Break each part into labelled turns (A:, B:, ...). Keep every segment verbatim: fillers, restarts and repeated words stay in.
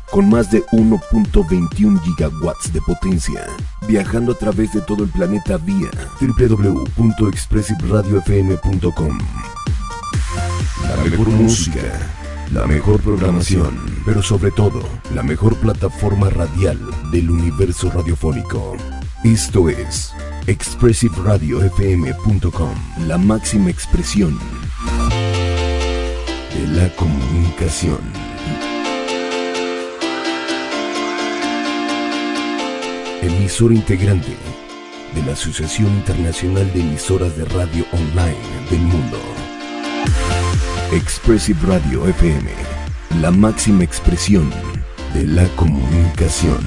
A: con más de uno punto veintiuno gigawatts de potencia, viajando a través de todo el planeta vía doble u doble u doble u punto expressive radio f m punto com. La mejor música, la mejor programación, pero sobre todo, la mejor plataforma radial del universo radiofónico. Esto es expressive radio f m punto com, la máxima expresión de la comunicación. Emisora integrante de la Asociación Internacional de Emisoras de Radio Online del Mundo. Expressive Radio F M, la máxima expresión de la comunicación.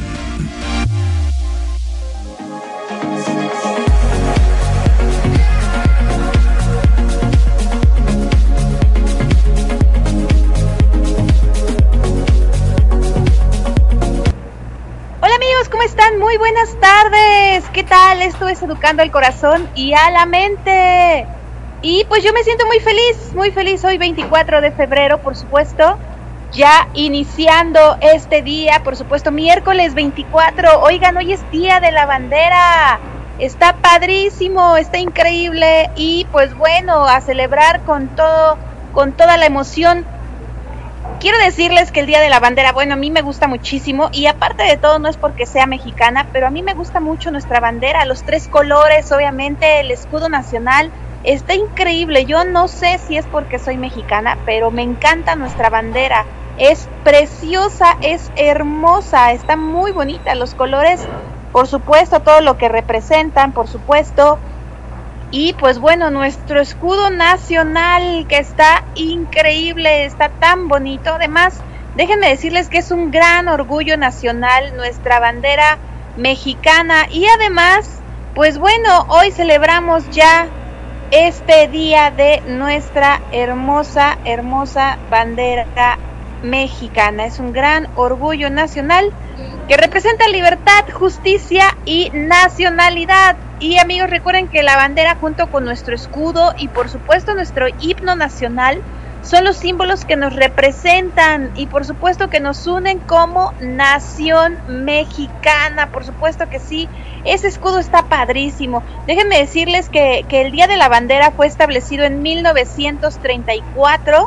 B: ¿Cómo están? Muy buenas tardes. ¿Qué tal? Esto es Educando al Corazón y a la Mente. Y pues yo me siento muy feliz, muy feliz hoy veinticuatro de febrero, por supuesto. Ya iniciando este día, por supuesto, miércoles veinticuatro. Oigan, hoy es Día de la Bandera. Está padrísimo, está increíble. Y pues bueno, a celebrar con todo, con toda la emoción. Quiero decirles que el Día de la Bandera, bueno, a mí me gusta muchísimo y aparte de todo no es porque sea mexicana, pero a mí me gusta mucho nuestra bandera, los tres colores, obviamente el escudo nacional, está increíble. Yo no sé si es porque soy mexicana, pero me encanta nuestra bandera, es preciosa, es hermosa, está muy bonita, los colores, por supuesto, todo lo que representan, por supuesto. Y pues bueno, nuestro escudo nacional que está increíble, está tan bonito. Además, déjenme decirles que es un gran orgullo nacional nuestra bandera mexicana. Y además, pues bueno, hoy celebramos ya este día de nuestra hermosa, hermosa bandera mexicana. Es un gran orgullo nacional que representa libertad, justicia y nacionalidad. Y amigos, recuerden que la bandera junto con nuestro escudo y por supuesto nuestro himno nacional son los símbolos que nos representan y por supuesto que nos unen como nación mexicana, por supuesto que sí, ese escudo está padrísimo. Déjenme decirles que, que el Día de la Bandera fue establecido en mil novecientos treinta y cuatro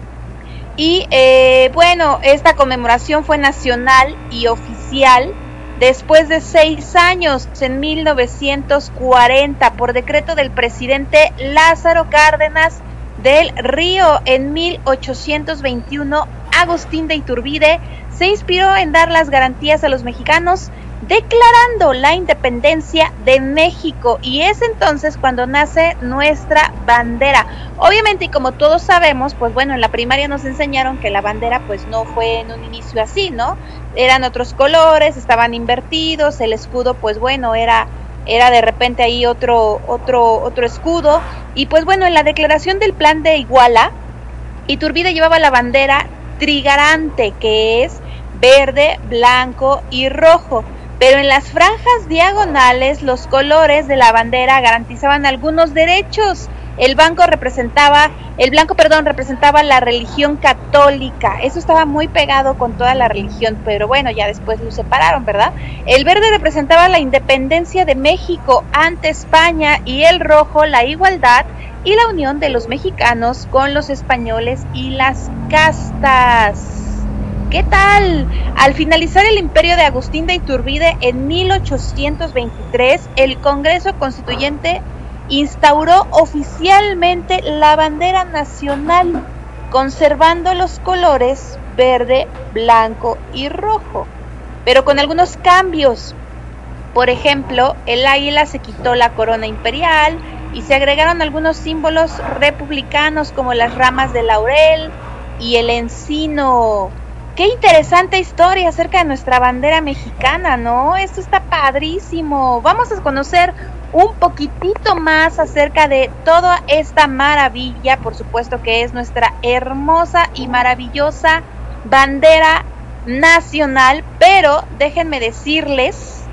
B: y eh, bueno, esta conmemoración fue nacional y oficial después de seis años, en mil novecientos cuarenta, por decreto del presidente Lázaro Cárdenas del Río. En mil ochocientos veintiuno, Agustín de Iturbide se inspiró en dar las garantías a los mexicanos, declarando la independencia de México, y es entonces cuando nace nuestra bandera. Obviamente, y como todos sabemos, pues bueno, en la primaria nos enseñaron que la bandera pues no fue en un inicio así, ¿no? Eran otros colores, estaban invertidos, el escudo pues bueno, era era de repente ahí otro otro otro escudo, y pues bueno, en la declaración del Plan de Iguala, Iturbide llevaba la bandera trigarante, que es verde, blanco y rojo. Pero en las franjas diagonales, los colores de la bandera garantizaban algunos derechos. El blanco representaba, el blanco, perdón, representaba la religión católica. Eso estaba muy pegado con toda la religión, pero bueno, ya después lo separaron, ¿verdad? El verde representaba la independencia de México ante España, y el rojo la igualdad y la unión de los mexicanos con los españoles y las castas. ¿Qué tal? Al finalizar el imperio de Agustín de Iturbide en mil ochocientos veintitrés, el Congreso Constituyente instauró oficialmente la bandera nacional, conservando los colores verde, blanco y rojo, pero con algunos cambios. Por ejemplo, el águila se quitó la corona imperial y se agregaron algunos símbolos republicanos como las ramas de laurel y el encino. Qué interesante historia acerca de nuestra bandera mexicana, ¿no? Esto está padrísimo. Vamos a conocer un poquitito más acerca de toda esta maravilla, por supuesto que es nuestra hermosa y maravillosa bandera nacional, pero déjenme decirles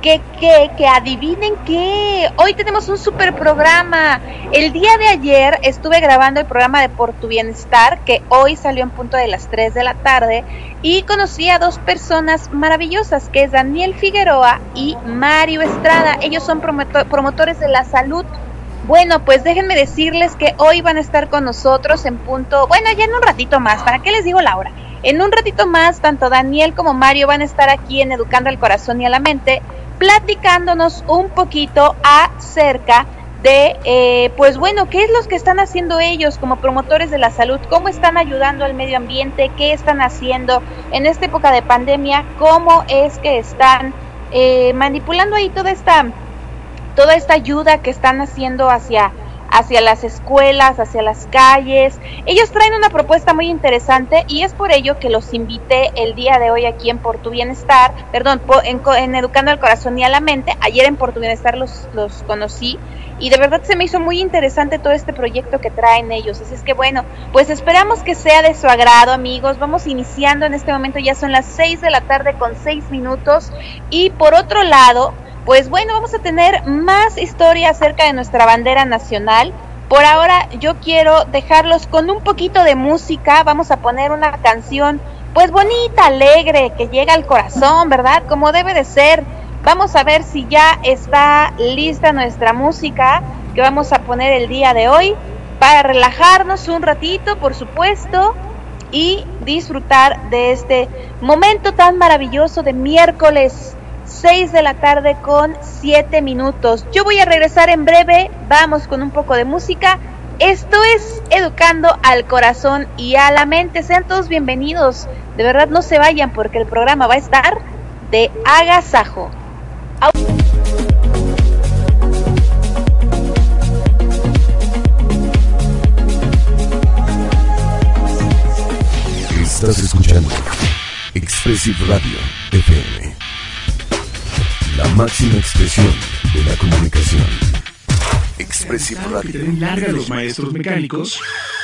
B: que, que, que adivinen qué, hoy tenemos un super programa. El día de ayer estuve grabando el programa de Por Tu Bienestar, que hoy salió en punto de las tres de la tarde, y conocí a dos personas maravillosas, que es Daniel Figueroa y Mario Estrada. Ellos son promotor, promotores de la salud. Bueno, pues déjenme decirles que hoy van a estar con nosotros en punto, bueno, ya en un ratito más, ¿para qué les digo la hora? En un ratito más, tanto Daniel como Mario van a estar aquí en Educando al Corazón y a la Mente, platicándonos un poquito acerca de, eh, pues bueno, qué es lo que están haciendo ellos como promotores de la salud, cómo están ayudando al medio ambiente, qué están haciendo en esta época de pandemia, cómo es que están eh, manipulando ahí toda esta, toda esta ayuda que están haciendo hacia hacia las escuelas, hacia las calles. Ellos traen una propuesta muy interesante y es por ello que los invité el día de hoy aquí en Por Tu Bienestar, perdón, en, en Educando al Corazón y a la Mente. Ayer en Por Tu Bienestar los, los conocí y de verdad se me hizo muy interesante todo este proyecto que traen ellos. Así es que bueno, pues esperamos que sea de su agrado, amigos. Vamos iniciando en este momento, ya son las seis de la tarde con seis minutos y por otro lado, pues bueno, vamos a tener más historia acerca de nuestra bandera nacional. Por ahora yo quiero dejarlos con un poquito de música. Vamos a poner una canción pues bonita, alegre, que llega al corazón, ¿verdad? Como debe de ser. Vamos a ver si ya está lista nuestra música que vamos a poner el día de hoy para relajarnos un ratito, por supuesto, y disfrutar de este momento tan maravilloso de miércoles seis de la tarde con siete minutos. Yo voy a regresar en breve, vamos con un poco de música. Esto es Educando al Corazón y a la Mente. Sean todos bienvenidos. De verdad no se vayan porque el programa va a estar de agasajo.
A: Estás escuchando Expressive Radio F M, la máxima expresión de la comunicación. Expressive Radio.
C: Que te den larga los maestros mecánicos.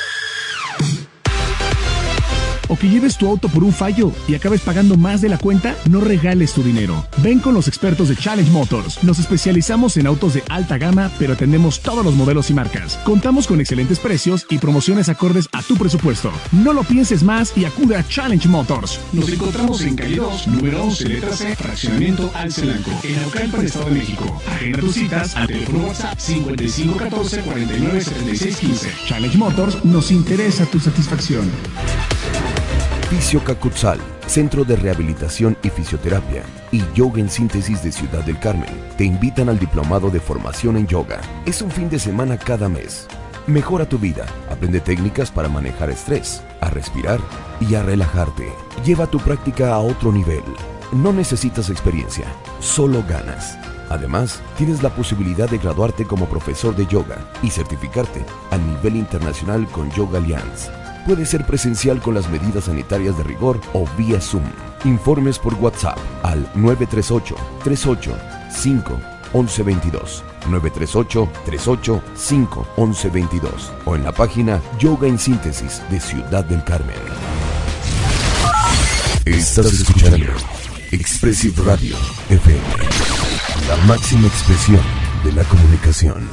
C: O que lleves tu auto por un fallo y acabes pagando más de la cuenta, no regales tu dinero. Ven con los expertos de Challenge Motors. Nos especializamos en autos de alta gama, pero atendemos todos los modelos y marcas. Contamos con excelentes precios y promociones acordes a tu presupuesto. No lo pienses más y acude a Challenge Motors. Nos encontramos en calle dos, número once, letra C, fraccionamiento Alcelanco, en Naucalpan, Estado de México. Agenda tus citas al teléfono WhatsApp cincuenta y cinco catorce cuarenta y nueve setenta y seis quince. Challenge Motors, nos interesa tu satisfacción.
A: Fisio Cacutzal, Centro de Rehabilitación y Fisioterapia, y Yoga en Síntesis de Ciudad del Carmen, te invitan al Diplomado de Formación en Yoga. Es un fin de semana cada mes. Mejora tu vida, aprende técnicas para manejar estrés, a respirar y a relajarte. Lleva tu práctica a otro nivel. No necesitas experiencia, solo ganas. Además, tienes la posibilidad de graduarte como profesor de yoga y certificarte a nivel internacional con Yoga Alliance. Puede ser presencial con las medidas sanitarias de rigor o vía Zoom. Informes por WhatsApp al nueve tres ocho, tres ocho cinco, once veintidós, nueve tres ocho, tres ocho cinco, once veintidós o en la página Yoga en Síntesis de Ciudad del Carmen. Estás escuchando Expressive Radio F M, la máxima expresión de la comunicación.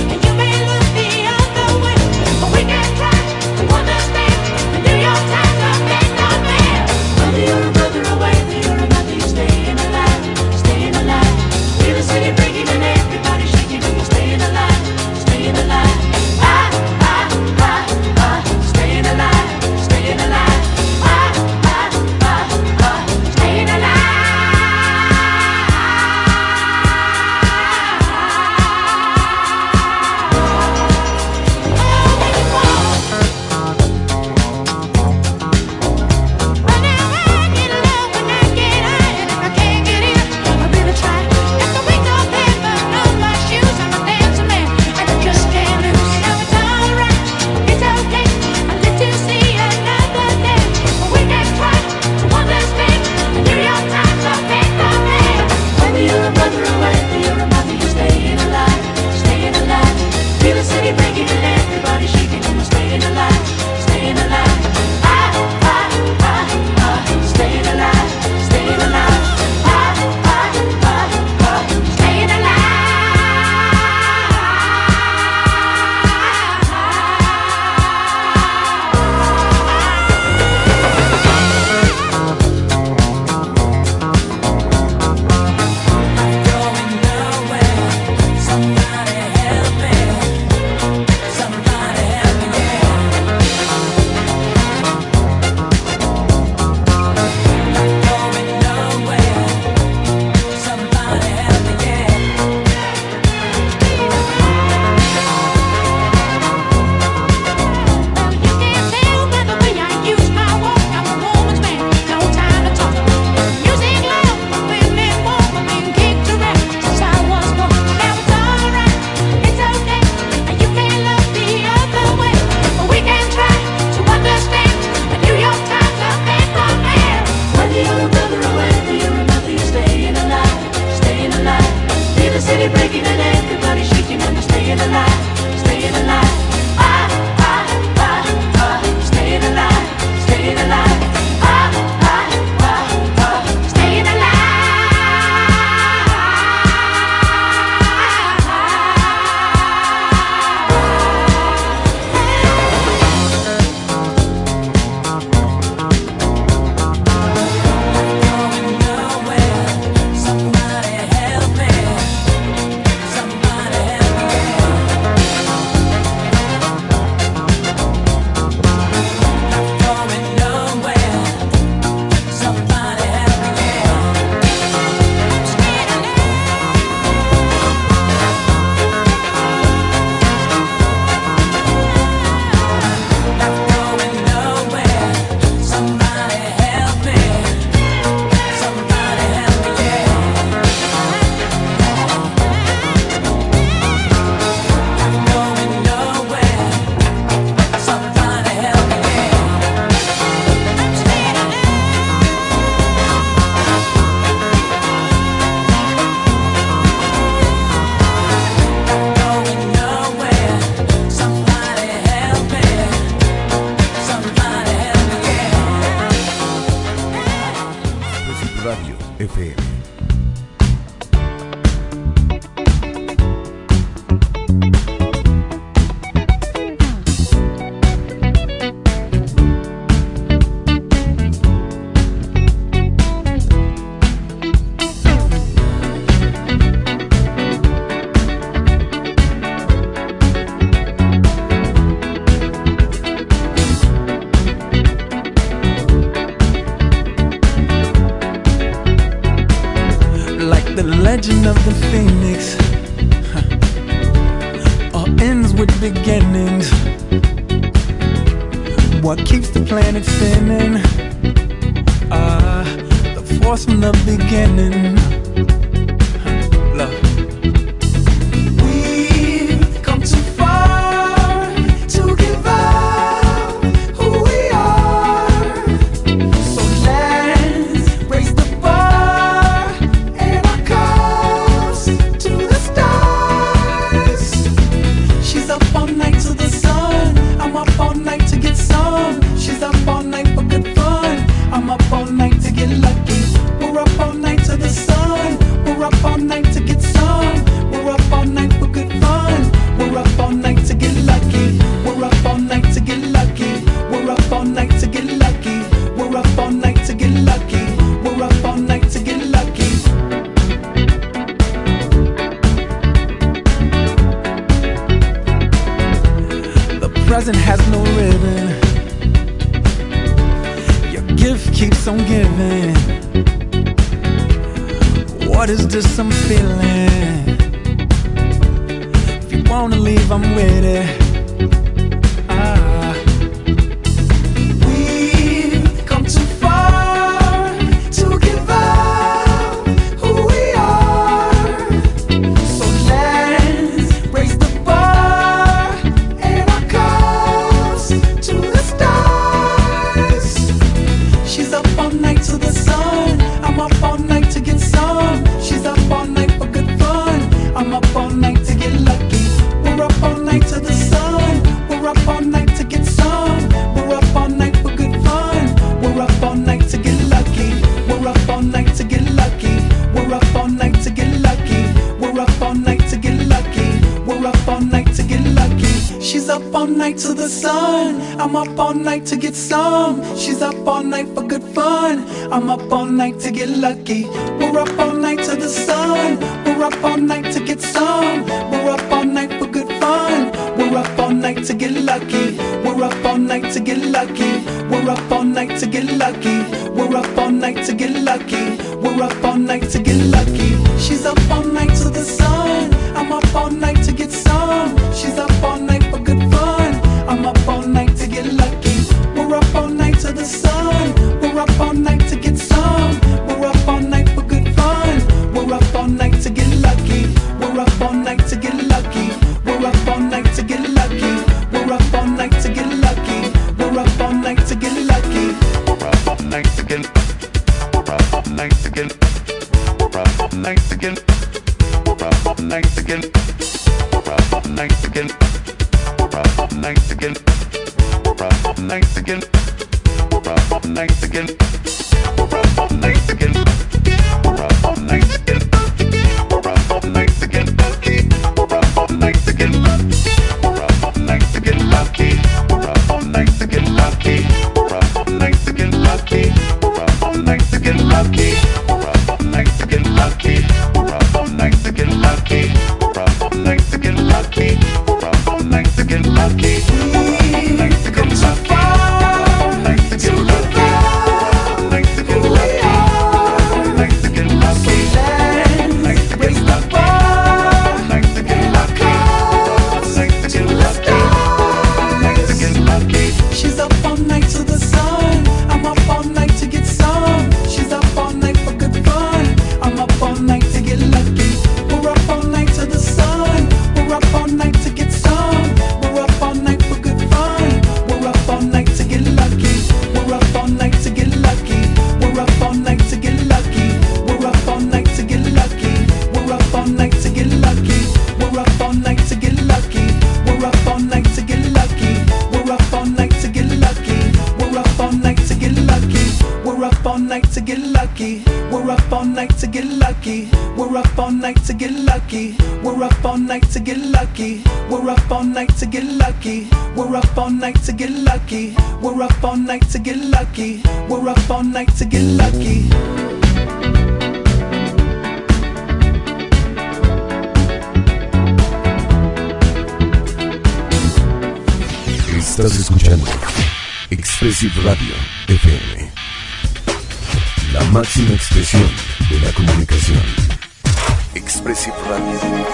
D: Time
A: Radio F M.
D: Legend of the Phoenix, huh. All ends with beginnings. What keeps the planet spinning? Ah, uh, the force from the beginning. Huh. Love. We've come too far to give up who we are. So let's raise the bar and our cups to the stars. She's up all night to the sun. I'm up all night to get some. She's up all night for good fun. I'm up all night to get lucky. We're up all night to the sun. We're up all night to get some. We're up all night for good fun. We're up all night to get lucky. We're up all night to get lucky. We're up all night to get lucky. We're up all night to get lucky. We're up all night to get lucky. The present has no ribbon. Your gift keeps on giving. What is this I'm feeling? If you wanna leave, I'm with it. Ah. We've come too far to give up who we are. So let's raise the bar and our cups to the stars. She's up all night to the sun. I'm up all night to get some. She's up all night for good fun. I'm up all night to get lucky. We're up all night to the sun. We're up all night to get some. We're up all night for good fun. We're up all night to get lucky. We're up all night to get lucky. We're up all night to get lucky. We're up all night to get lucky. We're up all night to get lucky. She's up all night to the sun. I'm up all night to get some. She's up all night for good fun. I'm up all night to get lucky. We're up all night to the sun. We're up all night to get some. We're up all night for good fun. We're up all night to get lucky. We're up all night to get lucky. We're up all night to get lucky. We're up all night to get lucky. We're up all night to get lucky. She's up all night to the sun. I'm up all night to get some. She's up all night for good fun. I'm up all night to get lucky. We're up all night to the sun. We're up all night to get some. We're up all night for good fun. We're up all night to get lucky. We're up all night to get lucky. We're up all night to get lucky. We're up all night to get lucky. We're up all night to get lucky. We're up all night to get. We're up all night to get. We're up all night to get. We're up all night to get. We're up all night to get. We're up all night to get. We're up all night to get. We're up all night to get. We're up all night to get. We're up all night to get. We're up all night to get lucky. We're up all night to get lucky. We're up all night to get lucky. We're up all night to get lucky. We're up all night to get lucky. We're up all night to get lucky. We're up all night to get lucky. We're up all night to get lucky. We're up all night to get lucky. We're up all night to get lucky. We're up all night to get lucky. We're up all night to get lucky. We're up all night to get lucky. We're up all night to get lucky. We're up all night to get lucky. We're up all night to get lucky. We're up all night to get lucky. We're up all night to get lucky. We're up all night to get lucky. We're up all night to get lucky.
A: Estás escuchando Expressive Radio F M, la máxima expresión de la comunicación. Expressive Radio F M.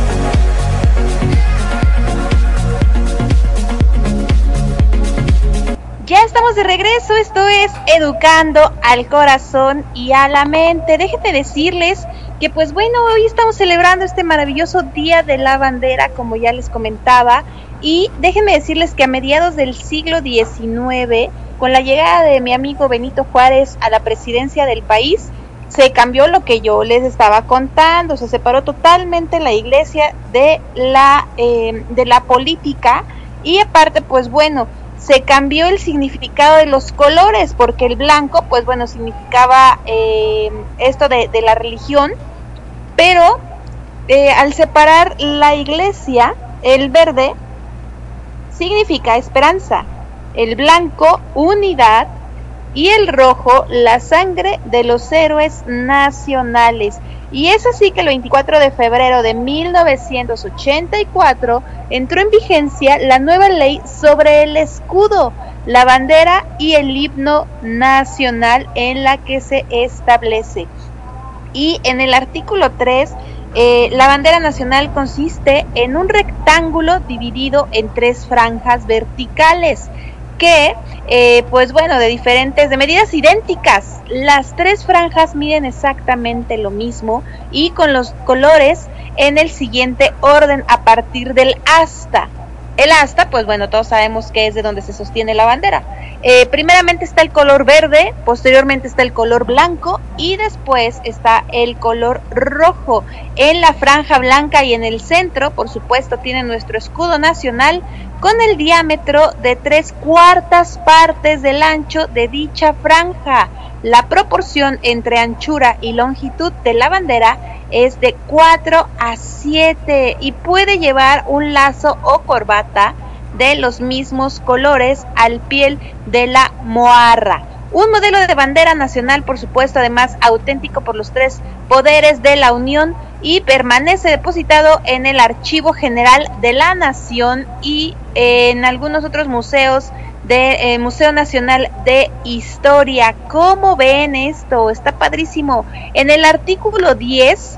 B: Ya estamos de regreso, esto es Educando al Corazón y a la Mente. Déjenme decirles que pues bueno, hoy estamos celebrando este maravilloso Día de la Bandera, como ya les comentaba, y déjenme decirles que a mediados del siglo diecinueve, con la llegada de mi amigo Benito Juárez a la presidencia del país, se cambió lo que yo les estaba contando, se separó totalmente la iglesia de la, eh, de la política, y aparte pues bueno, se cambió el significado de los colores, porque el blanco, pues bueno, significaba eh, esto de, de la religión, pero eh, al separar la iglesia, el verde significa esperanza, el blanco unidad y el rojo la sangre de los héroes nacionales. Y es así que el veinticuatro de febrero de mil novecientos ochenta y cuatro entró en vigencia la nueva ley sobre el escudo, la bandera y el himno nacional, en la que se establece. Y en el artículo tres, eh, la bandera nacional consiste en un rectángulo dividido en tres franjas verticales que, eh, pues bueno, de diferentes, de medidas idénticas. Las tres franjas miden exactamente lo mismo y con los colores en el siguiente orden a partir del asta. El asta, pues bueno, todos sabemos que es de donde se sostiene la bandera. Eh, primeramente está el color verde, posteriormente está el color blanco y después está el color rojo. En la franja blanca y en el centro, por supuesto, tiene nuestro escudo nacional con el diámetro de tres cuartas partes del ancho de dicha franja. La proporción entre anchura y longitud de la bandera es de cuatro a siete y puede llevar un lazo o corbata de los mismos colores al pie de la moarra. Un modelo de bandera nacional, por supuesto, además auténtico por los tres poderes de la Unión, y permanece depositado en el Archivo General de la Nación y en algunos otros museos de eh, Museo Nacional de Historia. ¿Cómo ven esto? Está padrísimo. En el artículo diez,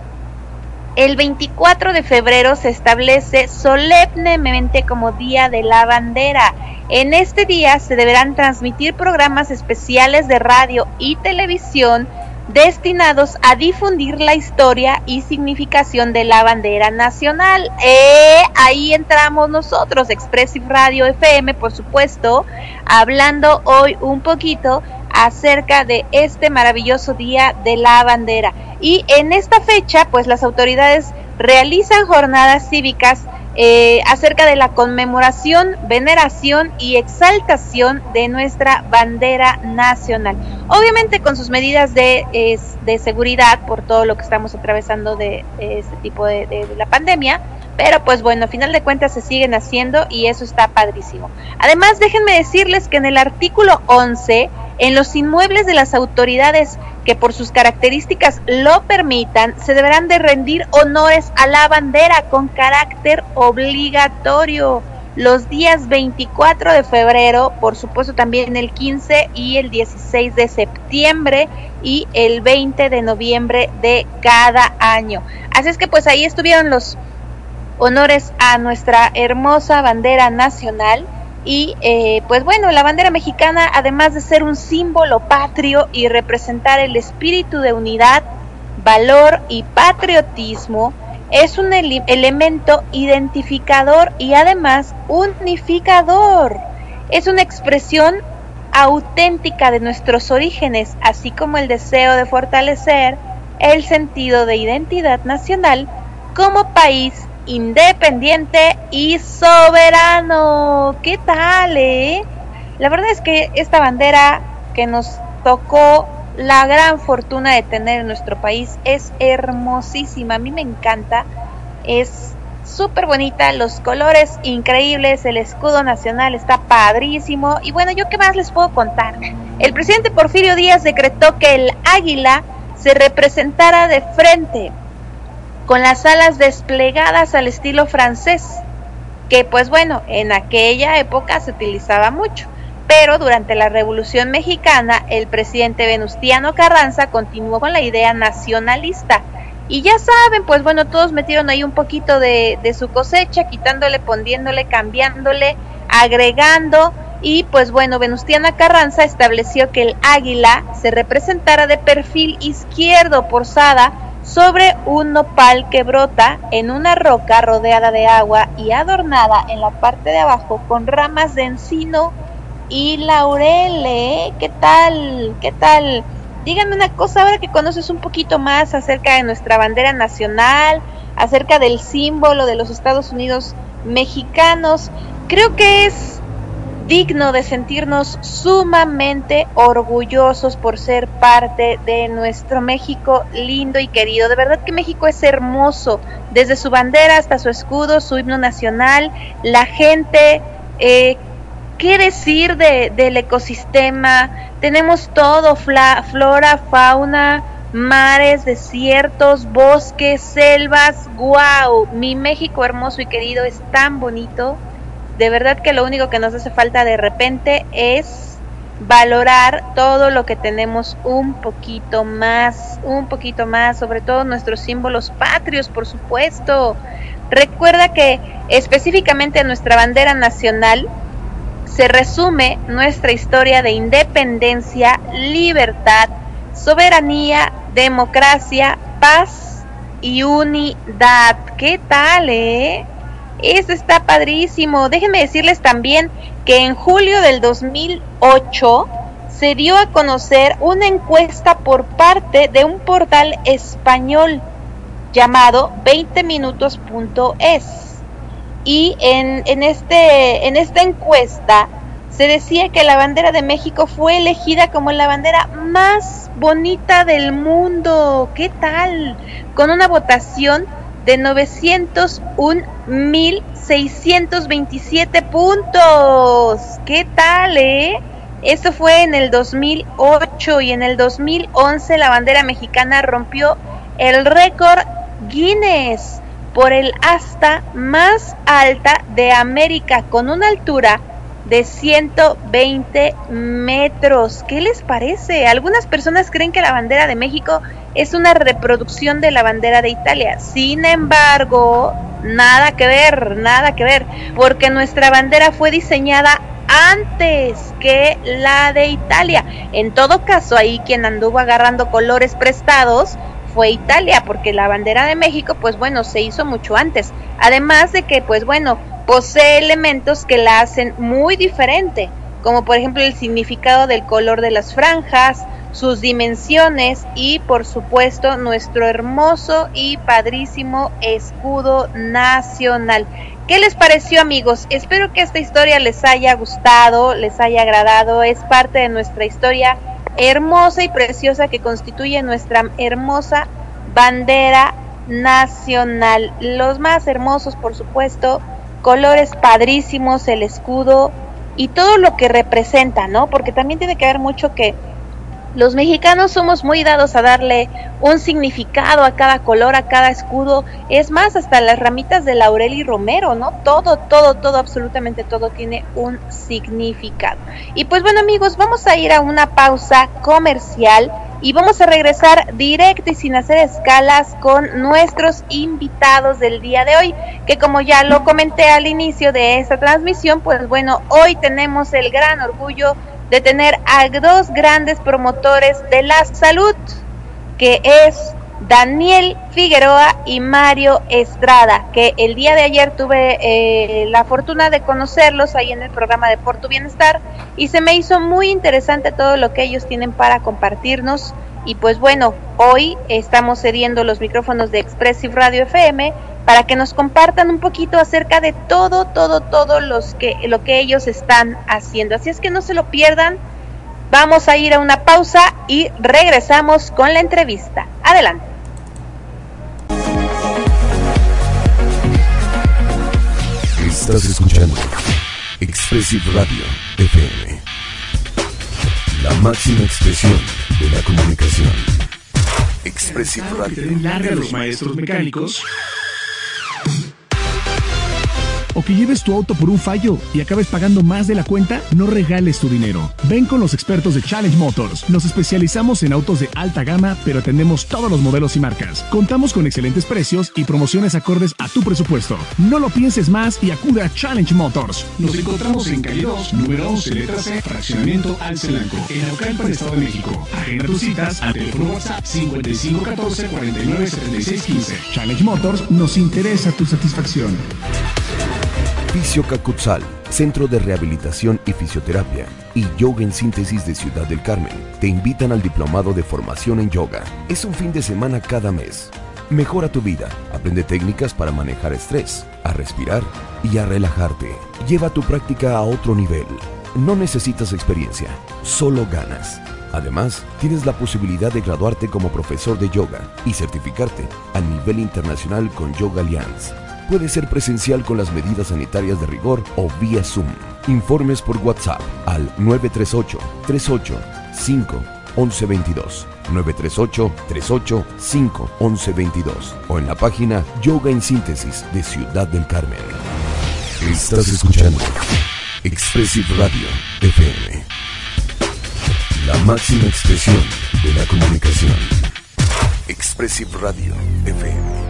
B: el veinticuatro de febrero se establece solemnemente como Día de la Bandera. En este día se deberán transmitir programas especiales de radio y televisión destinados a difundir la historia y significación de la bandera nacional. Eh, ahí entramos nosotros, Expressive Radio F M, por supuesto, hablando hoy un poquito acerca de este maravilloso Día de la Bandera. Y en esta fecha, pues las autoridades realizan jornadas cívicas eh, acerca de la conmemoración, veneración y exaltación de nuestra bandera nacional. Obviamente con sus medidas de, eh, de seguridad por todo lo que estamos atravesando de, de este tipo de, de, de la pandemia, pero pues bueno, a final de cuentas se siguen haciendo y eso está padrísimo. Además, déjenme decirles que en el artículo once, en los inmuebles de las autoridades que por sus características lo permitan, se deberán de rendir honores a la bandera con carácter obligatorio los días veinticuatro de febrero, por supuesto también el quince y el dieciséis de septiembre y el veinte de noviembre de cada año. Así es que pues ahí estuvieron los honores a nuestra hermosa bandera nacional. Y eh, pues bueno, la bandera mexicana, además de ser un símbolo patrio y representar el espíritu de unidad, valor y patriotismo, es un ele- elemento identificador y además unificador. Es una expresión auténtica de nuestros orígenes, así como el deseo de fortalecer el sentido de identidad nacional como país independiente y soberano. ¿Qué tal, eh? La verdad es que esta bandera que nos tocó la gran fortuna de tener en nuestro país. Es hermosísima, a mí me encanta, es súper bonita, los colores increíbles, el escudo nacional está padrísimo. Y bueno, ¿yo qué más les puedo contar? El presidente Porfirio Díaz decretó que el águila se representara de frente, con las alas desplegadas al estilo francés, que pues bueno, en aquella época se utilizaba mucho. Pero durante la Revolución Mexicana, el presidente Venustiano Carranza continuó con la idea nacionalista. Y ya saben, pues bueno, todos metieron ahí un poquito de, de su cosecha, quitándole, poniéndole, cambiándole, agregando. Y pues bueno, Venustiano Carranza estableció que el águila se representara de perfil izquierdo, posada sobre un nopal que brota en una roca rodeada de agua y adornada en la parte de abajo con ramas de encino y laurel. ¿eh? ¿Qué tal? ¿Qué tal? Díganme una cosa, ahora que conoces un poquito más acerca de nuestra bandera nacional, acerca del símbolo de los Estados Unidos mexicanos, creo que es digno de sentirnos sumamente orgullosos por ser parte de nuestro México lindo y querido. De verdad que México es hermoso, desde su bandera hasta su escudo, su himno nacional, la gente, eh, qué decir de, del ecosistema. Tenemos todo, fla, flora, fauna, mares, desiertos, bosques, selvas. ¡Guau! Mi México hermoso y querido es tan bonito. De verdad que lo único que nos hace falta de repente es valorar todo lo que tenemos un poquito más, un poquito más, sobre todo nuestros símbolos patrios, por supuesto. Recuerda que específicamente en nuestra bandera nacional se resume nuestra historia de independencia, libertad, soberanía, democracia, paz y unidad. ¿Qué tal, eh? Eso está padrísimo. Déjenme decirles también que en julio del dos mil ocho se dio a conocer una encuesta por parte de un portal español llamado veinte minutos punto es. Y en, en, este, en esta encuesta se decía que la bandera de México fue elegida como la bandera más bonita del mundo. ¿Qué tal? Con una votación de novecientos un mil seiscientos veintisiete puntos. ¿Qué tal, eh? Esto fue en el dos mil ocho, y en el dos mil once la bandera mexicana rompió el récord Guinness por el asta más alta de América, con una altura de ciento veinte metros. ¿Qué les parece? Algunas personas creen que la bandera de México es una reproducción de la bandera de Italia. Sin embargo, nada que ver, nada que ver, porque nuestra bandera fue diseñada antes que la de Italia. En todo caso, ahí quien anduvo agarrando colores prestados fue Italia, porque la bandera de México, pues bueno, se hizo mucho antes. Además de que, pues bueno, posee elementos que la hacen muy diferente, como por ejemplo el significado del color de las franjas, sus dimensiones y por supuesto nuestro hermoso y padrísimo escudo nacional. ¿Qué les pareció, amigos? Espero que esta historia les haya gustado, les haya agradado. Es parte de nuestra historia hermosa y preciosa que constituye nuestra hermosa bandera nacional. Los más hermosos, por supuesto, colores padrísimos, el escudo y todo lo que representa, ¿no? Porque también tiene que ver mucho que los mexicanos somos muy dados a darle un significado a cada color, a cada escudo. Es más, hasta las ramitas de laurel y romero, ¿no? Todo, todo, todo, absolutamente todo tiene un significado. Y pues bueno, amigos, vamos a ir a una pausa comercial y vamos a regresar directo y sin hacer escalas con nuestros invitados del día de hoy, que como ya lo comenté al inicio de esta transmisión, pues bueno, hoy tenemos el gran orgullo de tener a dos grandes promotores de la salud, que es Daniel Figueroa y Mario Estrada, que el día de ayer tuve eh, la fortuna de conocerlos ahí en el programa de Por Tu Bienestar, y se me hizo muy interesante todo lo que ellos tienen para compartirnos. Y pues bueno, hoy estamos cediendo los micrófonos de Expressive Radio F M para que nos compartan un poquito acerca de todo, todo, todo los que, lo que ellos están haciendo. Así es que no se lo pierdan. Vamos a ir a una pausa y regresamos con la entrevista. Adelante.
A: Estás escuchando Expressive Radio F M, la máxima expresión de la comunicación. Expressive Radio.
C: Que den larga a los maestros mecánicos. O que lleves tu auto por un fallo y acabes pagando más de la cuenta, no regales tu dinero. Ven con los expertos de Challenge Motors. Nos especializamos en autos de alta gama, pero atendemos todos los modelos y marcas. Contamos con excelentes precios y promociones acordes a tu presupuesto. No lo pienses más y acude a Challenge Motors. Nos encontramos en calle dos, número once, letra C, fraccionamiento Alcelanco, en Naucalpan, Estado de México. Agenda tus citas al teléfono WhatsApp cincuenta y cinco catorce cuarenta y nueve setenta y seis quince. Challenge Motors, nos interesa tu satisfacción.
A: Fisio Cacutzal, Centro de Rehabilitación y Fisioterapia, y Yoga en Síntesis de Ciudad del Carmen, te invitan al Diplomado de Formación en Yoga. Es un fin de semana cada mes. Mejora tu vida, aprende técnicas para manejar estrés, a respirar y a relajarte. Lleva tu práctica a otro nivel. No necesitas experiencia, solo ganas. Además, tienes la posibilidad de graduarte como profesor de yoga y certificarte a nivel internacional con Yoga Alliance. Puede ser presencial con las medidas sanitarias de rigor o vía Zoom. Informes por WhatsApp al nueve tres ocho, tres ocho cinco, once veintidós, nueve tres ocho, tres ocho cinco, once veintidós o en la página Yoga en Síntesis de Ciudad del Carmen. Estás escuchando Expressive Radio F M, la máxima expresión de la comunicación. Expressive Radio F M.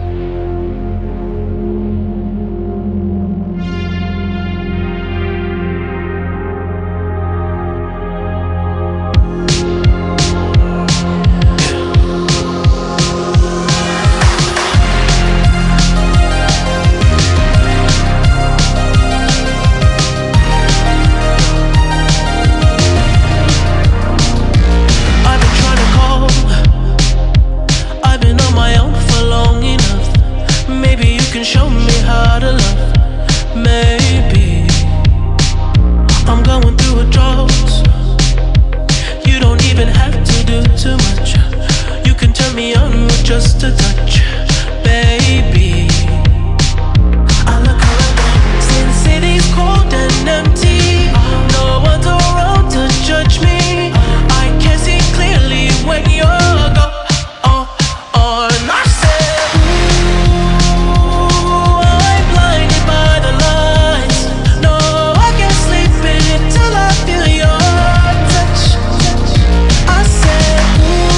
E: Ooh,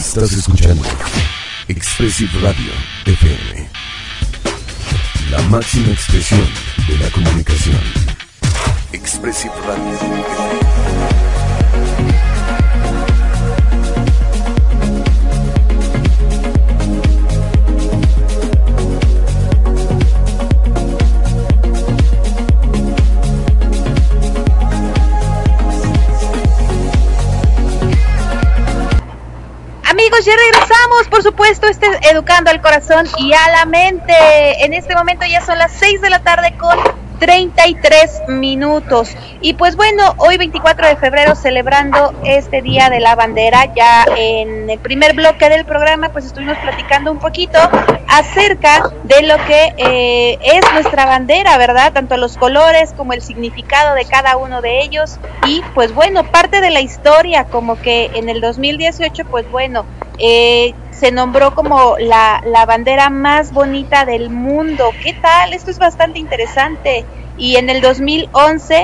A: Estás escuchando Expressive Radio F M, la máxima expresión de la comunicación. Expressive Radio F M.
B: Amigos, ya regresamos, por supuesto, este es Educando al Corazón y a la Mente. En este momento ya son las seis de la tarde con treinta y tres minutos. Y pues bueno, hoy veinticuatro de febrero, celebrando este Día de la Bandera, ya en el primer bloque del programa pues estuvimos platicando un poquito acerca de lo que eh, es nuestra bandera, ¿verdad? Tanto los colores como el significado de cada uno de ellos. Y pues bueno, parte de la historia, como que en el dos mil dieciocho pues bueno, eh, se nombró como la, la bandera más bonita del mundo. ¿Qué tal? Esto es bastante interesante. Y en el dos mil once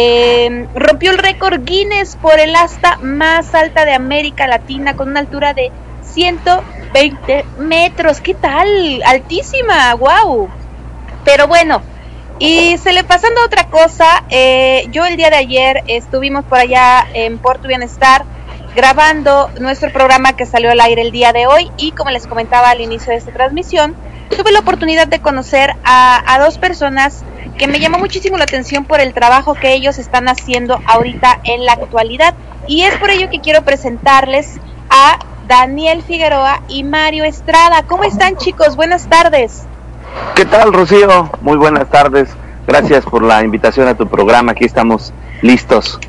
B: eh, rompió el récord Guinness por el asta más alta de América Latina, con una altura de ciento veinte metros. ¿Qué tal? Altísima, wow. Pero bueno, y se le pasando a otra cosa, eh, yo el día de ayer estuvimos por allá en Puerto Bienestar grabando nuestro programa que salió al aire el día de hoy, y como les comentaba al inicio de esta transmisión, tuve la oportunidad de conocer a, a dos personas que me llamó muchísimo la atención por el trabajo que ellos están haciendo ahorita en la actualidad, y es por ello que quiero presentarles a Daniel Figueroa y Mario Estrada. ¿Cómo están, chicos? Buenas tardes.
E: ¿Qué tal, Rocío? Muy buenas tardes. Gracias por la invitación a tu programa. Aquí estamos listos.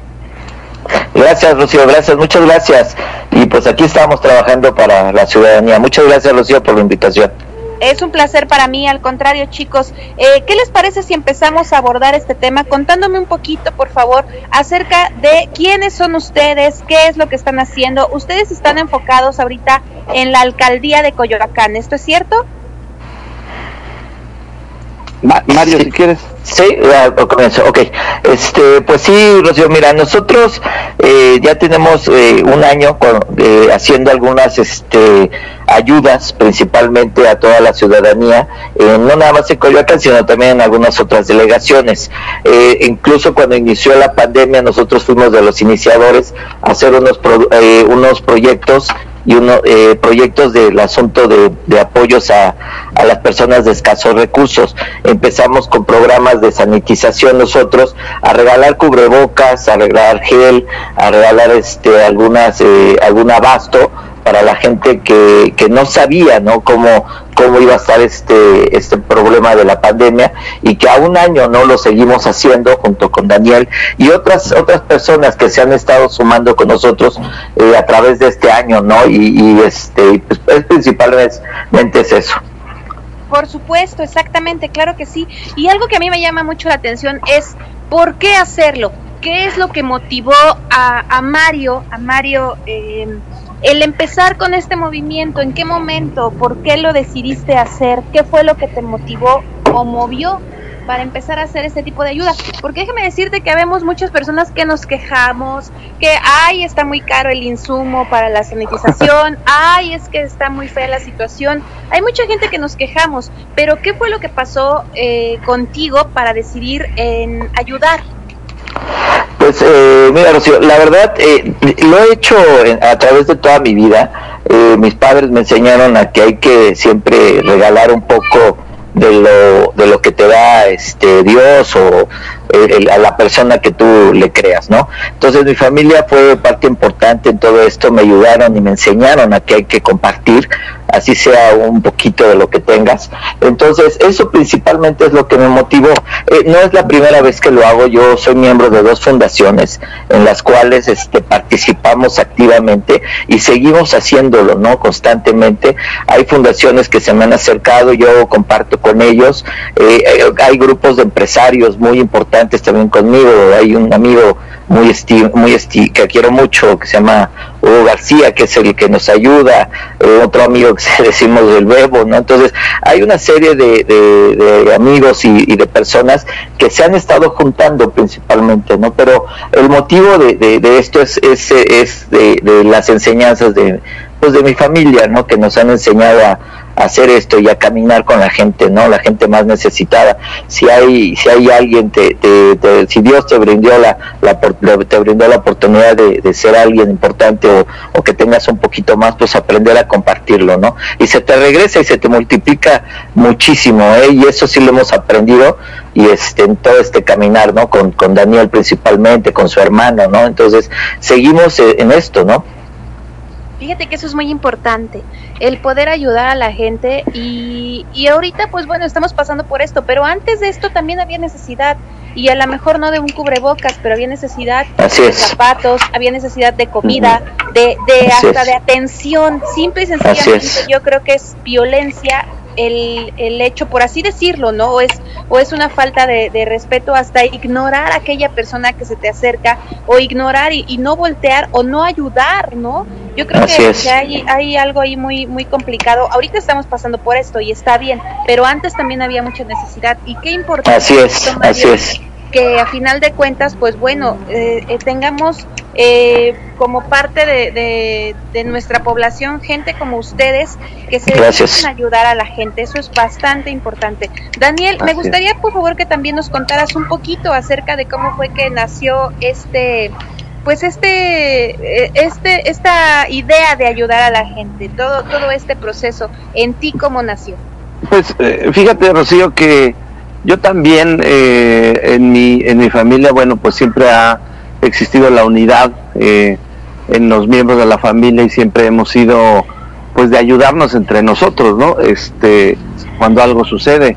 F: Gracias, Rocío, gracias, muchas gracias. Y pues aquí estamos trabajando para la ciudadanía. Muchas gracias, Rocío, por la invitación.
B: Es un placer para mí, al contrario, chicos. Eh, ¿Qué les parece si empezamos a abordar este tema contándome un poquito, por favor, acerca de quiénes son ustedes, qué es lo que están haciendo? Ustedes están enfocados ahorita en la alcaldía de Coyoacán, ¿esto es cierto?
E: Ma- Mario, si quieres.
F: Sí, ya comienzo, ok. Este, pues sí, Rocío, mira, nosotros eh, ya tenemos eh, un año con, eh, haciendo algunas este, ayudas, principalmente a toda la ciudadanía, eh, no nada más en Coyoacán, sino también en algunas otras delegaciones. Eh, incluso cuando inició la pandemia, nosotros fuimos de los iniciadores a hacer unos, pro, eh, unos proyectos y unos eh, proyectos del asunto de, de apoyos a, a las personas de escasos recursos. Empezamos con programas de sanitización nosotros, a regalar cubrebocas, a regalar gel, a regalar este algunas eh, algún abasto para la gente que, que no sabía, ¿no?, cómo cómo iba a estar este este problema de la pandemia, y que a un año no lo seguimos haciendo junto con Daniel y otras otras personas que se han estado sumando con nosotros eh, a través de este año, ¿no? Y, y este pues, es principalmente es eso.
B: Por supuesto, exactamente, claro que sí. Y algo que a mí me llama mucho la atención es ¿por qué hacerlo? ¿Qué es lo que motivó a, a Mario, a Mario eh, el empezar con este movimiento? ¿En qué momento? ¿Por qué lo decidiste hacer? ¿Qué fue lo que te motivó o movió para empezar a hacer este tipo de ayuda? Porque déjame decirte que vemos muchas personas que nos quejamos, que ay, está muy caro el insumo para la sanitización, ay, es que está muy fea la situación. Hay mucha gente que nos quejamos, pero ¿qué fue lo que pasó eh, contigo para decidir en ayudar?
F: Pues eh, mira, Rocío, la verdad eh, lo he hecho en, a través de toda mi vida. Eh, mis padres me enseñaron a que hay que siempre regalar un poco de lo de lo que te da este Dios o el, a la persona que tú le creas, ¿no? Entonces mi familia fue parte importante en todo esto, me ayudaron y me enseñaron a que hay que compartir, así sea un poquito de lo que tengas. Entonces eso principalmente es lo que me motivó. Eh, no es la primera vez que lo hago, yo soy miembro de dos fundaciones en las cuales este participamos activamente y seguimos haciéndolo, ¿no?, constantemente. Hay fundaciones que se me han acercado, yo comparto con ellos, eh, hay grupos de empresarios muy importantes también conmigo, hay un amigo muy esti muy esti que quiero mucho, que se llama Hugo García, que es el que nos ayuda, eh, otro amigo que se decimos del Bebo, ¿no? Entonces hay una serie de, de, de amigos y, y de personas que se han estado juntando principalmente, ¿no? Pero el motivo de, de, de esto es, es, es de, de las enseñanzas de, de mi familia, ¿no? Que nos han enseñado a, a hacer esto y a caminar con la gente, ¿no? La gente más necesitada. Si hay, si hay alguien, te, te, te, si Dios te brindó la, la te brindó la oportunidad de, de ser alguien importante o, o que tengas un poquito más, pues aprender a compartirlo, ¿no? Y se te regresa y se te multiplica muchísimo, ¿eh? Y eso sí lo hemos aprendido y este en todo este caminar, ¿no? Con, con Daniel principalmente, con su hermano, ¿no? Entonces seguimos en esto, ¿no?
B: Fíjate que eso es muy importante, el poder ayudar a la gente y, y ahorita pues bueno, estamos pasando por esto, pero antes de esto también había necesidad y a lo mejor no de un cubrebocas, pero había necesidad
F: Así
B: de
F: es.
B: zapatos, había necesidad de comida,
F: Uh-huh.
B: de, de
F: Así
B: hasta
F: es.
B: de atención, simple y
F: Así
B: sencillamente
F: es.
B: yo creo que es violencia el, el hecho, por así decirlo, ¿no? O es, o es una falta de, de respeto hasta ignorar a aquella persona que se te acerca o ignorar y, y no voltear o no ayudar, ¿no? Yo creo
F: Así
B: que,
F: es.
B: que hay, hay algo ahí muy, muy complicado. Ahorita estamos pasando por esto y está bien, pero antes también había mucha necesidad y qué importante
F: Así es,
B: esto, Mario,
F: así es.
B: que a final de cuentas, pues bueno, eh, eh, tengamos eh, como parte de, de, de nuestra población gente como ustedes que se
F: Gracias.
B: dediquen a ayudar a la gente. Eso es bastante importante. Daniel, me
E: Así
B: gustaría por favor que también nos contaras un poquito acerca de cómo fue que nació este pues este eh, este esta idea de ayudar a la gente, todo todo este proceso en ti, cómo nació.
E: Pues eh, fíjate, Rocío, que yo también eh, en mi en mi familia, bueno, pues siempre ha existido la unidad eh, en los miembros de la familia y siempre hemos sido pues de ayudarnos entre nosotros, ¿no? Este, cuando algo sucede,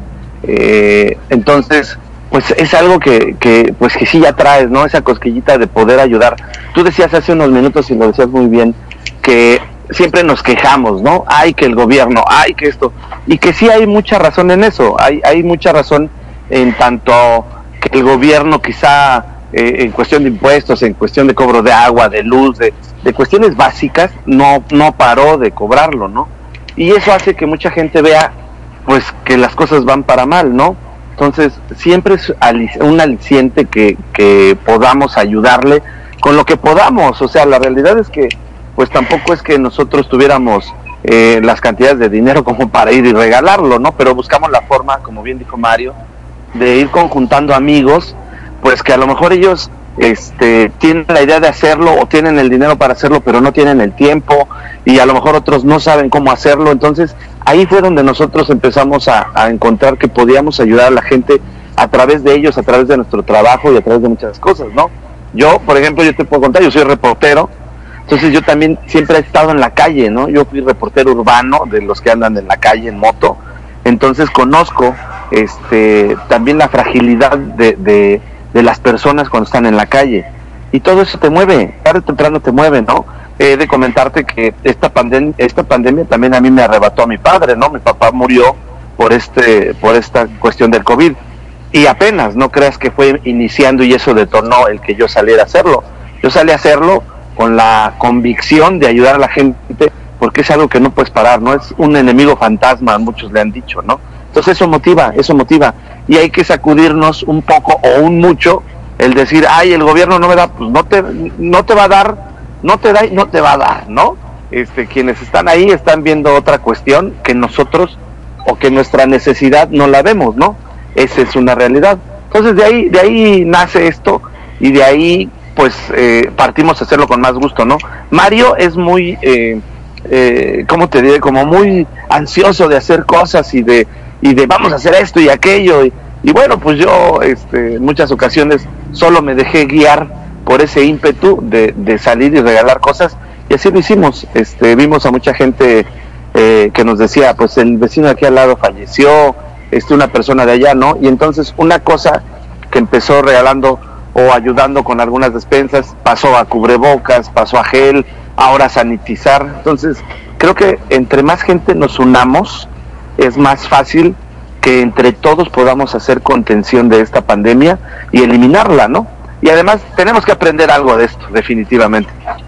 E: eh, entonces pues es algo que, que pues que sí ya traes, ¿no? Esa cosquillita de poder ayudar. Tú decías hace unos minutos y lo decías muy bien que siempre nos quejamos, ¿no? Ay, que el gobierno, ay, que esto, y que sí hay mucha razón en eso, hay, hay mucha razón en tanto que el gobierno quizá eh, en cuestión de impuestos, en cuestión de cobro de agua, de luz, de, de cuestiones básicas, no, no paró de cobrarlo, ¿no? Y eso hace que mucha gente vea, pues, que las cosas van para mal, ¿no? Entonces, siempre es un aliciente que, que podamos ayudarle con lo que podamos, o sea, la realidad es que pues tampoco es que nosotros tuviéramos eh, las cantidades de dinero como para ir y regalarlo, ¿no? Pero buscamos la forma, como bien dijo Mario, de ir conjuntando amigos, pues que a lo mejor ellos este, tienen la idea de hacerlo o tienen el dinero para hacerlo, pero no tienen el tiempo y a lo mejor otros no saben cómo hacerlo. Entonces ahí fue donde nosotros empezamos a, a encontrar que podíamos ayudar a la gente a través de ellos, a través de nuestro trabajo y a través de muchas cosas, ¿no? Yo, por ejemplo, yo te puedo contar, yo soy reportero. Entonces yo también siempre he estado en la calle, ¿no? Yo fui reportero urbano de los que andan en la calle en moto, entonces conozco este también la fragilidad de, de, de las personas cuando están en la calle, y todo eso te mueve, tarde o temprano te mueve, ¿no? He de comentarte que esta pandemia, esta pandemia también a mí me arrebató a mi padre, ¿no? Mi papá murió por este, por esta cuestión del COVID, y apenas, no creas que fue iniciando y eso detonó el que yo saliera a hacerlo. Yo salí a hacerlo con la convicción de ayudar a la gente, porque es algo que no puedes parar, ¿no? Es un enemigo fantasma, muchos le han dicho, ¿no? Entonces eso motiva, eso motiva, y hay que sacudirnos un poco o un mucho el decir, ay, el gobierno no me da, pues no te, no te va a dar, no te da y no te va a dar, ¿no? Este, quienes están ahí están viendo otra cuestión que nosotros o que nuestra necesidad no la vemos, ¿no? Esa es una realidad. Entonces de ahí, de ahí nace esto y de ahí pues eh, partimos a hacerlo con más gusto, ¿no? Mario es muy, eh, eh, ¿cómo te diré? Como muy ansioso de hacer cosas y de y de vamos a hacer esto y aquello, y, y bueno, pues yo este, en muchas ocasiones solo me dejé guiar por ese ímpetu de, de salir y regalar cosas, y así lo hicimos. Este, vimos a mucha gente eh, que nos decía, pues el vecino de aquí al lado falleció, este, una persona de allá, ¿no? Y entonces una cosa que empezó regalando o ayudando con algunas despensas, pasó a cubrebocas, pasó a gel, ahora a sanitizar. Entonces creo que entre más gente nos unamos, es más fácil que entre todos podamos hacer contención de esta pandemia y eliminarla, ¿no? Y además tenemos que aprender algo de esto, definitivamente.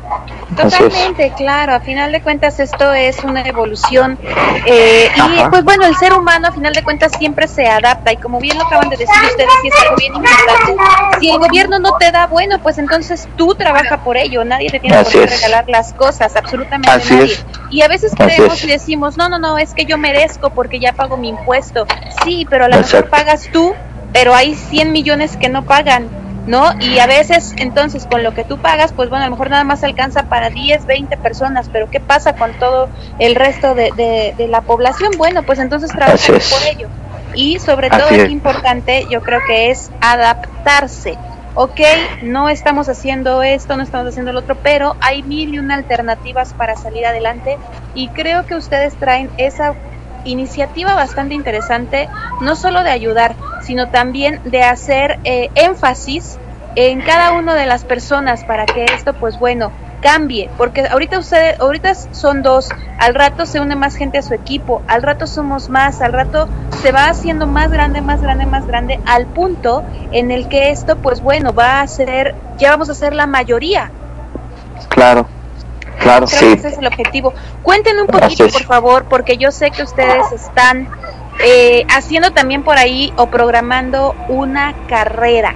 B: Totalmente, claro, a final de cuentas esto es una evolución eh, y
E: Ajá.
B: pues bueno, el ser humano a final de cuentas siempre se adapta y como bien lo acaban de decir ustedes y es algo bien importante, si el gobierno no te da, bueno, pues entonces tú trabaja por ello, nadie te tiene
F: Así
B: por qué
F: es.
B: regalar las cosas, absolutamente
E: Así
B: nadie.
E: es.
B: Y a veces creemos y decimos, no, no, no, es que yo merezco porque ya pago mi impuesto. Sí, pero a lo mejor pagas tú, pero hay cien millones que no pagan, ¿no? Y a veces, entonces, con lo que tú pagas, pues bueno, a lo mejor nada más alcanza para diez, veinte personas, pero ¿qué pasa con todo el resto de, de, de la población? Bueno, pues entonces trabajamos por ello. Y sobre todo es importante, yo creo que es adaptarse. Ok, no estamos haciendo esto, no estamos haciendo lo otro, pero hay mil y una alternativas para salir adelante y creo que ustedes traen esa iniciativa bastante interesante, no solo de ayudar, sino también de hacer eh, énfasis en cada una de las personas para que esto, pues bueno, cambie, porque ahorita ustedes, ahorita son dos, al rato se une más gente a su equipo, al rato somos más, al rato se va haciendo más grande, más grande, más grande, al punto en el que esto, pues bueno, va a ser, ya vamos a ser la mayoría.
E: Claro, claro,
B: Creo
E: sí.
B: que ese es el objetivo. Cuéntenme un poquito, por favor, porque yo sé que ustedes están eh, haciendo también por ahí o programando una carrera.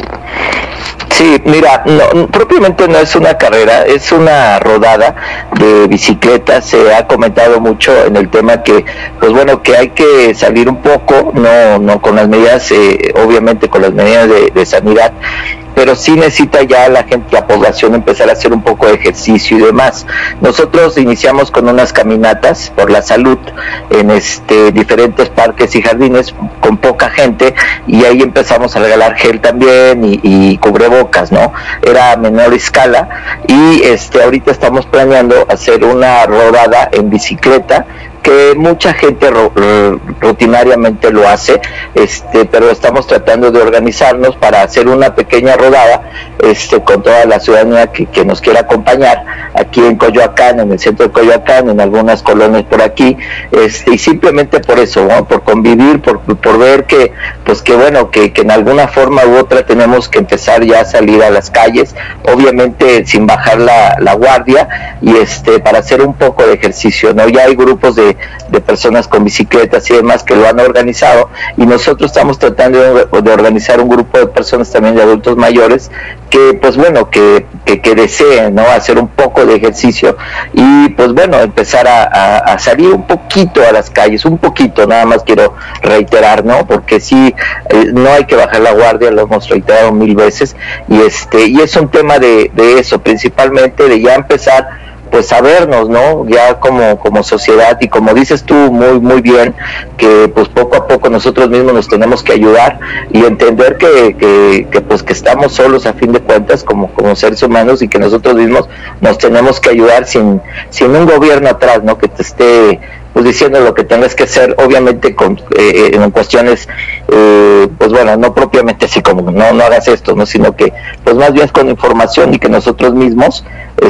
F: Sí, mira, no, propiamente no es una carrera, es una rodada de bicicleta. Se ha comentado mucho en el tema que, pues bueno, que hay que salir un poco, no, no con las medidas, eh, obviamente con las medidas de, de sanidad, pero sí necesita ya la gente, la población, empezar a hacer un poco de ejercicio y demás. Nosotros iniciamos con unas caminatas por la salud en este diferentes parques y jardines con poca gente, y ahí empezamos a regalar gel también y, y cubrebocas, ¿no? Era a menor escala, y este ahorita estamos planeando hacer una rodada en bicicleta, que mucha gente ro, rutinariamente lo hace, este, pero estamos tratando de organizarnos para hacer una pequeña rodada, este, con toda la ciudadanía que, que nos quiera acompañar aquí en Coyoacán, en el centro de Coyoacán, en algunas colonias por aquí, este, y simplemente por eso, ¿no? Por convivir, por, por ver que, pues que bueno, que, que en alguna forma u otra tenemos que empezar ya a salir a las calles, obviamente sin bajar la, la guardia, y este, para hacer un poco de ejercicio, ¿no? Ya hay grupos de de personas con bicicletas y demás que lo han organizado, y nosotros estamos tratando de, de organizar un grupo de personas también, de adultos mayores, que pues bueno, que, que, que deseen, ¿no? Hacer un poco de ejercicio y pues bueno, empezar a, a, a salir un poquito a las calles, un poquito, nada más quiero reiterar, ¿no? Porque sí, eh, no hay que bajar la guardia, lo hemos reiterado mil veces, y este y es un tema de, de eso, principalmente de ya empezar pues a vernos, ¿no? Ya como, como sociedad, y como dices tú muy, muy bien, que pues poco a poco nosotros mismos nos tenemos que ayudar y entender que, que, que pues que estamos solos a fin de cuentas como, como seres humanos, y que nosotros mismos nos tenemos que ayudar sin, sin un gobierno atrás, ¿no? Que te esté pues diciendo lo que tengas que hacer, obviamente con eh, en cuestiones eh, pues bueno, no propiamente así como no no hagas esto, no, sino que pues más bien con información, y que nosotros mismos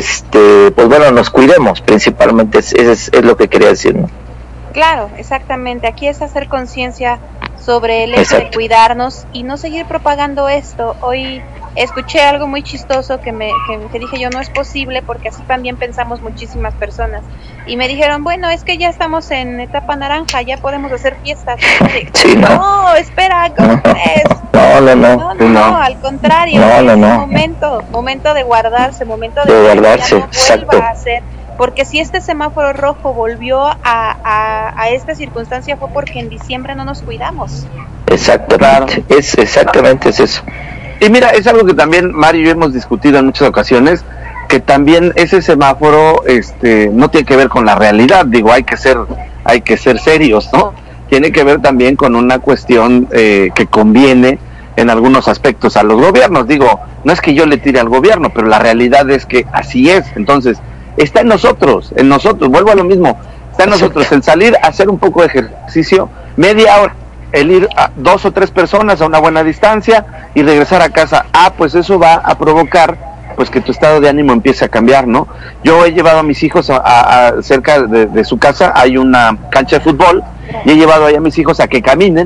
F: este pues bueno nos cuidemos, principalmente es, es, es lo que quería decir, ¿no?
B: Claro, exactamente, aquí es hacer conciencia sobre el hecho
F: Exacto.
B: de cuidarnos y no seguir propagando esto. Hoy escuché algo muy chistoso que me que, que dije yo, no es posible, porque así también pensamos muchísimas personas, y me dijeron, bueno, es que ya estamos en etapa naranja, ya podemos hacer fiestas.
F: Sí, no.
B: No, espera, ¿cómo crees?
F: No, no, no,
B: No, no, no, al contrario,
F: No, no,
B: es
F: no.
B: momento, momento de guardarse, momento de,
F: De
B: que
F: guardarse,
B: ya no
F: exacto.
B: vuelva a hacer. Porque si este semáforo rojo volvió a, a, a esta circunstancia fue porque en diciembre no nos cuidamos.
F: Exactamente, claro. es exactamente es eso.
E: Y mira, es algo que también Mario y yo hemos discutido en muchas ocasiones, que también ese semáforo este no tiene que ver con la realidad, digo, hay que ser hay que ser serios, ¿no? Tiene que ver también con una cuestión eh, que conviene en algunos aspectos a los gobiernos. Digo, no es que yo le tire al gobierno, pero la realidad es que así es. Entonces, está en nosotros, en nosotros, vuelvo a lo mismo, está en nosotros el salir a hacer un poco de ejercicio, media hora, el ir a dos o tres personas a una buena distancia y regresar a casa. Ah, pues eso va a provocar pues que tu estado de ánimo empiece a cambiar, ¿no? Yo he llevado a mis hijos a, a, a cerca de, de su casa hay una cancha de fútbol, y he llevado ahí a mis hijos a que caminen,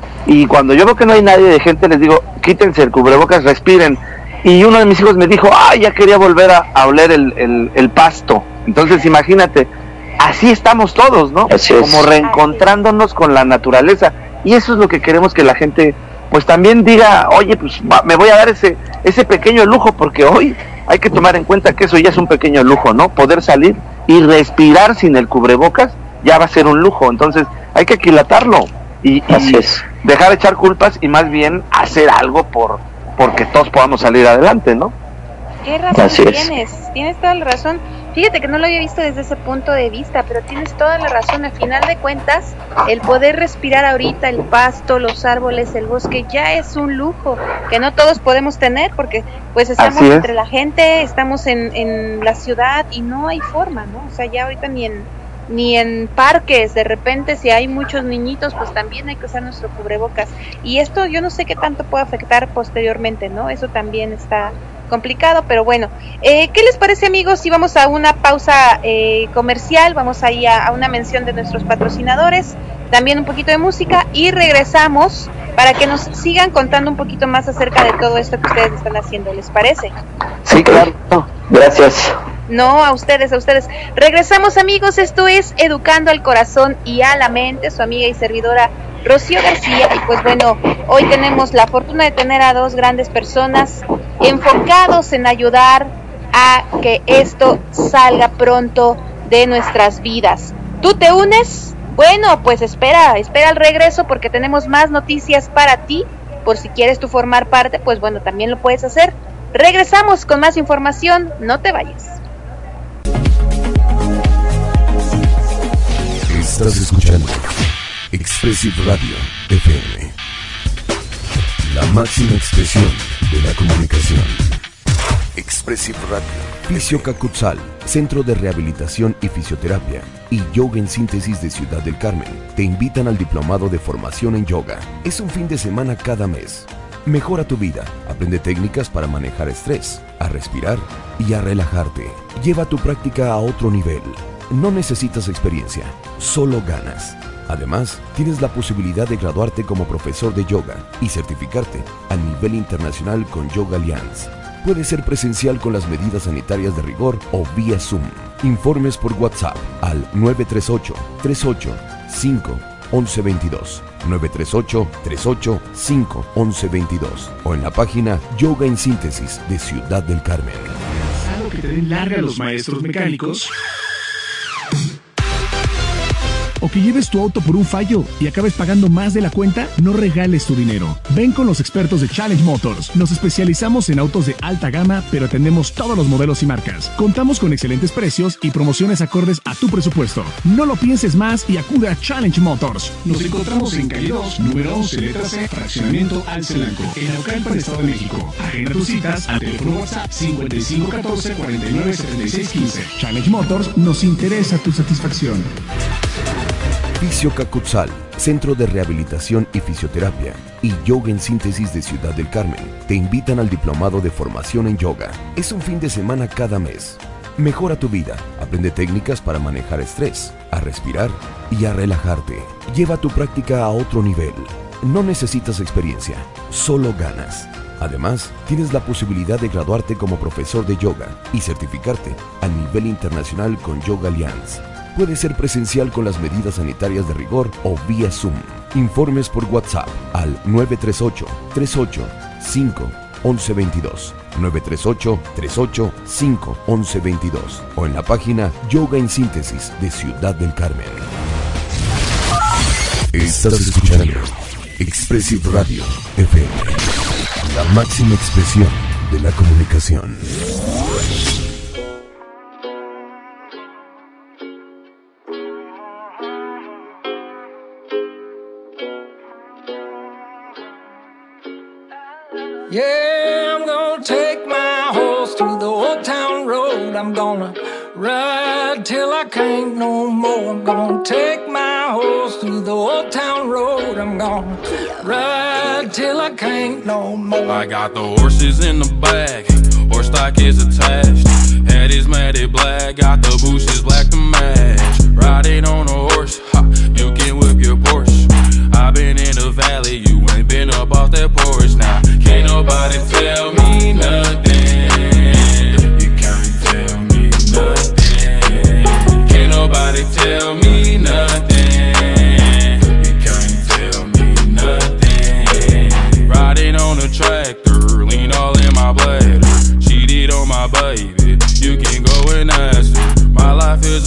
E: y cuando yo veo que no hay nadie de gente, les digo, quítense el cubrebocas, respiren. Y uno de mis hijos me dijo, ay, ya quería volver a, a oler el, el, el pasto. Entonces imagínate, así estamos todos, ¿no?
F: Así es.
E: Como reencontrándonos con la naturaleza. Y eso es lo que queremos que la gente pues también diga, oye, pues va, me voy a dar ese ese pequeño lujo, porque hoy hay que tomar en cuenta que eso ya es un pequeño lujo, ¿no? Poder salir y respirar sin el cubrebocas ya va a ser un lujo. Entonces hay que aquilatarlo y, y dejar de echar culpas y más bien hacer algo por porque todos podamos salir adelante, ¿no?
B: ¿Qué razón tienes? Tienes toda la razón. Fíjate que no lo había visto desde ese punto de vista, pero tienes toda la razón. Al final de cuentas, el poder respirar ahorita el pasto, los árboles, el bosque, ya es un lujo que no todos podemos tener porque pues estamos entre la gente, estamos en, en la ciudad y no hay forma, ¿no? O sea, ya ahorita ni en ni en parques, de repente si hay muchos niñitos, pues también hay que usar nuestro cubrebocas. Y esto yo no sé qué tanto puede afectar posteriormente, ¿no? Eso también está complicado, pero bueno, eh, ¿qué les parece, amigos? Si vamos a una pausa eh, comercial, vamos ahí a, a una mención de nuestros patrocinadores, también un poquito de música y regresamos para que nos sigan contando un poquito más acerca de todo esto que ustedes están haciendo, ¿les parece?
F: Sí, claro, gracias.
B: No, a ustedes, a ustedes. Regresamos, amigos, esto es Educando al Corazón y a la Mente, su amiga y servidora Rocío García, y pues bueno, hoy tenemos la fortuna de tener a dos grandes personas enfocados en ayudar a que esto salga pronto de nuestras vidas. ¿Tú te unes? Bueno, pues espera, espera el regreso porque tenemos más noticias para ti, por si quieres tú formar parte, pues bueno, también lo puedes hacer. Regresamos con más información, no te vayas.
A: Estás escuchando Expressive Radio F M, la máxima expresión de la comunicación. Expressive Radio. Fisiocacutzal, Centro de Rehabilitación y Fisioterapia, y Yoga en Síntesis de Ciudad del Carmen te invitan al Diplomado de Formación en Yoga. Es un fin de semana cada mes. Mejora tu vida, aprende técnicas para manejar estrés, a respirar y a relajarte. Lleva tu práctica a otro nivel. No necesitas experiencia, solo ganas. Además, tienes la posibilidad de graduarte como profesor de yoga y certificarte a nivel internacional con Yoga Alliance. Puede ser presencial con las medidas sanitarias de rigor o vía Zoom. Informes por WhatsApp al nueve tres ocho, tres ocho cinco, once veintidós, nueve tres ocho, tres ocho cinco, once veintidós o en la página Yoga en Síntesis de Ciudad del Carmen.
C: ¿Algo que te den larga a los maestros mecánicos? ¿O que lleves tu auto por un fallo y acabes pagando más de la cuenta? No regales tu dinero. Ven con los expertos de Challenge Motors. Nos especializamos en autos de alta gama, pero atendemos todos los modelos y marcas. Contamos con excelentes precios y promociones acordes a tu presupuesto. No lo pienses más y acude a Challenge Motors. Nos encontramos en calle dos, número once, letra C, fraccionamiento Alcelanco, en Naucalpan, Estado de México. Agenda tus citas al teléfono WhatsApp cincuenta y cinco catorce, cuarenta y nueve setenta y seis quince. Challenge Motors, nos interesa tu satisfacción.
A: Fisiocacutzal, Centro de Rehabilitación y Fisioterapia, y Yoga en Síntesis de Ciudad del Carmen te invitan al Diplomado de Formación en Yoga. Es un fin de semana cada mes. Mejora tu vida, aprende técnicas para manejar estrés, a respirar y a relajarte. Lleva tu práctica a otro nivel. No necesitas experiencia, solo ganas. Además, tienes la posibilidad de graduarte como profesor de yoga y certificarte a nivel internacional con Yoga Alliance. Puede ser presencial con las medidas sanitarias de rigor o vía Zoom. Informes por WhatsApp al nueve tres ocho, tres ocho cinco, once veintidós, nueve tres ocho, tres ocho cinco, once veintidós o en la página Yoga en Síntesis de Ciudad del Carmen. Estás escuchando Expressive Radio F M, la máxima expresión de la comunicación.
D: Yeah, I'm gonna take my horse through the old town road. I'm gonna ride till I can't no more. I'm gonna take my horse through the old town road. I'm gonna ride till I can't no more.
G: I got the horses in the back, horse stock is attached. Head is matted black, got the bushes black to match. Riding on a horse, ha, you can whip your Porsche. I've been in the valley, you ain't been up off that porch. Now, can't nobody tell me nothing. You can't tell me nothing. Can't nobody tell me nothing. You can't tell me nothing. Riding on a tractor, lean all in my bladder. Cheated on my baby, you can go and ask her. My life is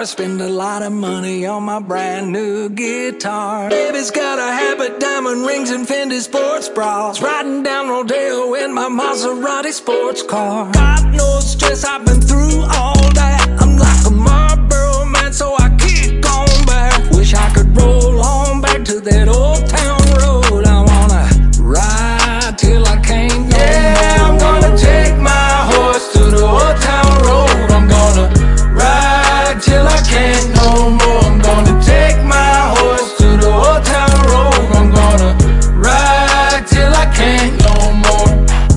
D: spend a lot of money on my brand new guitar. Baby's got a habit, diamond rings and Fendi sports bras. Riding down Rodeo in my Maserati sports car. God knows stress, I've been through all that. I'm like a Marlboro man, so I keep going back. Wish I could roll on back to that old town road. I wanna ride till I can't no yeah, more. I'm gonna take my horse to the old town road. I'm gonna ride till I can't no more. I'm gonna take my horse to the old town road. I'm gonna ride till I can't no more.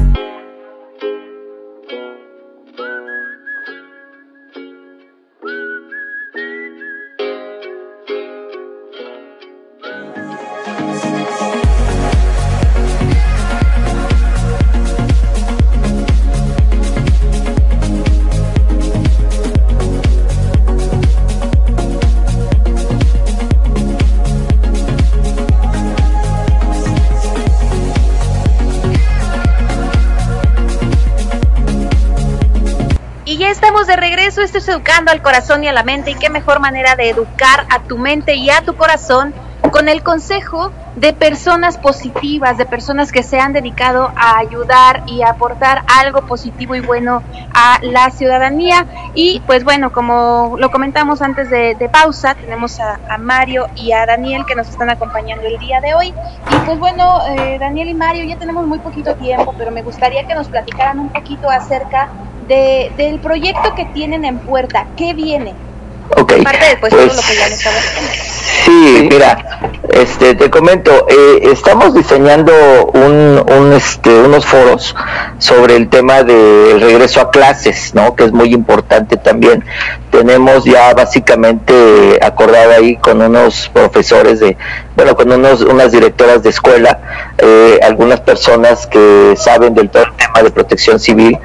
B: Y ya estamos de regreso, esto es Educando al Corazón y a la Mente, y qué mejor manera de educar a tu mente y a tu corazón con el consejo de personas positivas, de personas que se han dedicado a ayudar y a aportar algo positivo y bueno a la ciudadanía. Y pues bueno, como lo comentamos antes de, de pausa, tenemos a, a Mario y a Daniel que nos están acompañando el día de hoy. Y pues bueno, eh, Daniel y Mario, ya tenemos muy poquito tiempo, pero me gustaría que nos platicaran un poquito acerca de, del proyecto que tienen en puerta. ¿Qué viene?
F: Ok,
B: aparte de pues,
F: pues,
B: todo lo que ya nos estaba haciendo.
F: Sí, mira, este, te comento, eh, estamos diseñando un, un, este, unos foros sobre el tema del regreso a clases, ¿no? Que es muy importante también. Tenemos ya básicamente acordado ahí con unos profesores de, bueno, con unos, unas directoras de escuela, eh, algunas personas que saben del todo el tema de protección civil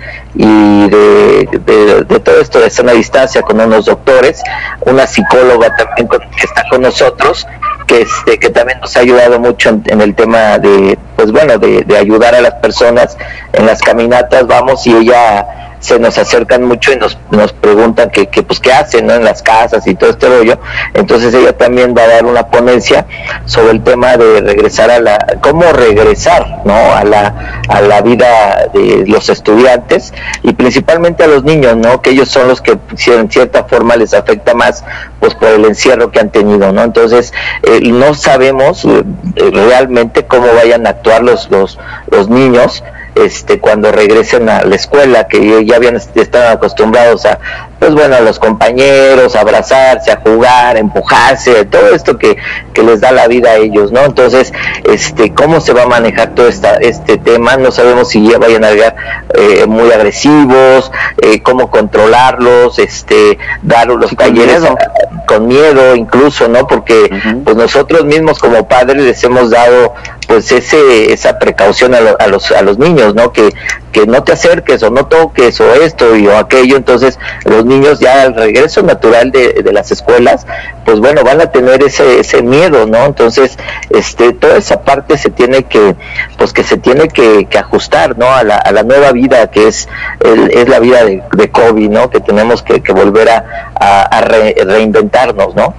F: y de, de, de todo esto de sana distancia, con unos doctores, una psicóloga también con, que está con nosotros, que este que también nos ha ayudado mucho en, en el tema de, pues bueno, de, de ayudar a las personas en las caminatas. Vamos y ella se nos acercan mucho y nos, nos preguntan que, que pues qué hacen, ¿no? En las casas y todo este rollo. Entonces ella también va a dar una ponencia sobre el tema de regresar a la, cómo regresar, ¿no? A la, a la vida de los estudiantes y principalmente a los niños, ¿no? Que ellos son los que en cierta forma les afecta más, pues por el encierro que han tenido, ¿no? Entonces eh, no sabemos eh, realmente cómo vayan a actuar los, los, los niños este cuando regresen a la escuela, que ya habían estado acostumbrados a, pues bueno, a los compañeros, a abrazarse, a jugar, a empujarse, todo esto que, que les da la vida a ellos, ¿no? Entonces, este, cómo se va a manejar todo esta, este tema, no sabemos si ya vayan a llegar eh, muy agresivos, eh, cómo controlarlos, este, dar los sí, talleres con miedo. A, con miedo incluso, ¿no? Porque uh-huh. pues nosotros mismos como padres les hemos dado pues ese esa precaución a, lo, a los a los niños, ¿no? Que que no te acerques o no toques o esto y o aquello. Entonces los niños ya al regreso natural de, de las escuelas, pues bueno, van a tener ese ese miedo, ¿no? Entonces este toda esa parte se tiene que pues que se tiene que, que ajustar, ¿no? A la, a la nueva vida que es el, es la vida de, de COVID, ¿no? Que tenemos que, que volver a, a, a re, reinventarnos, ¿no?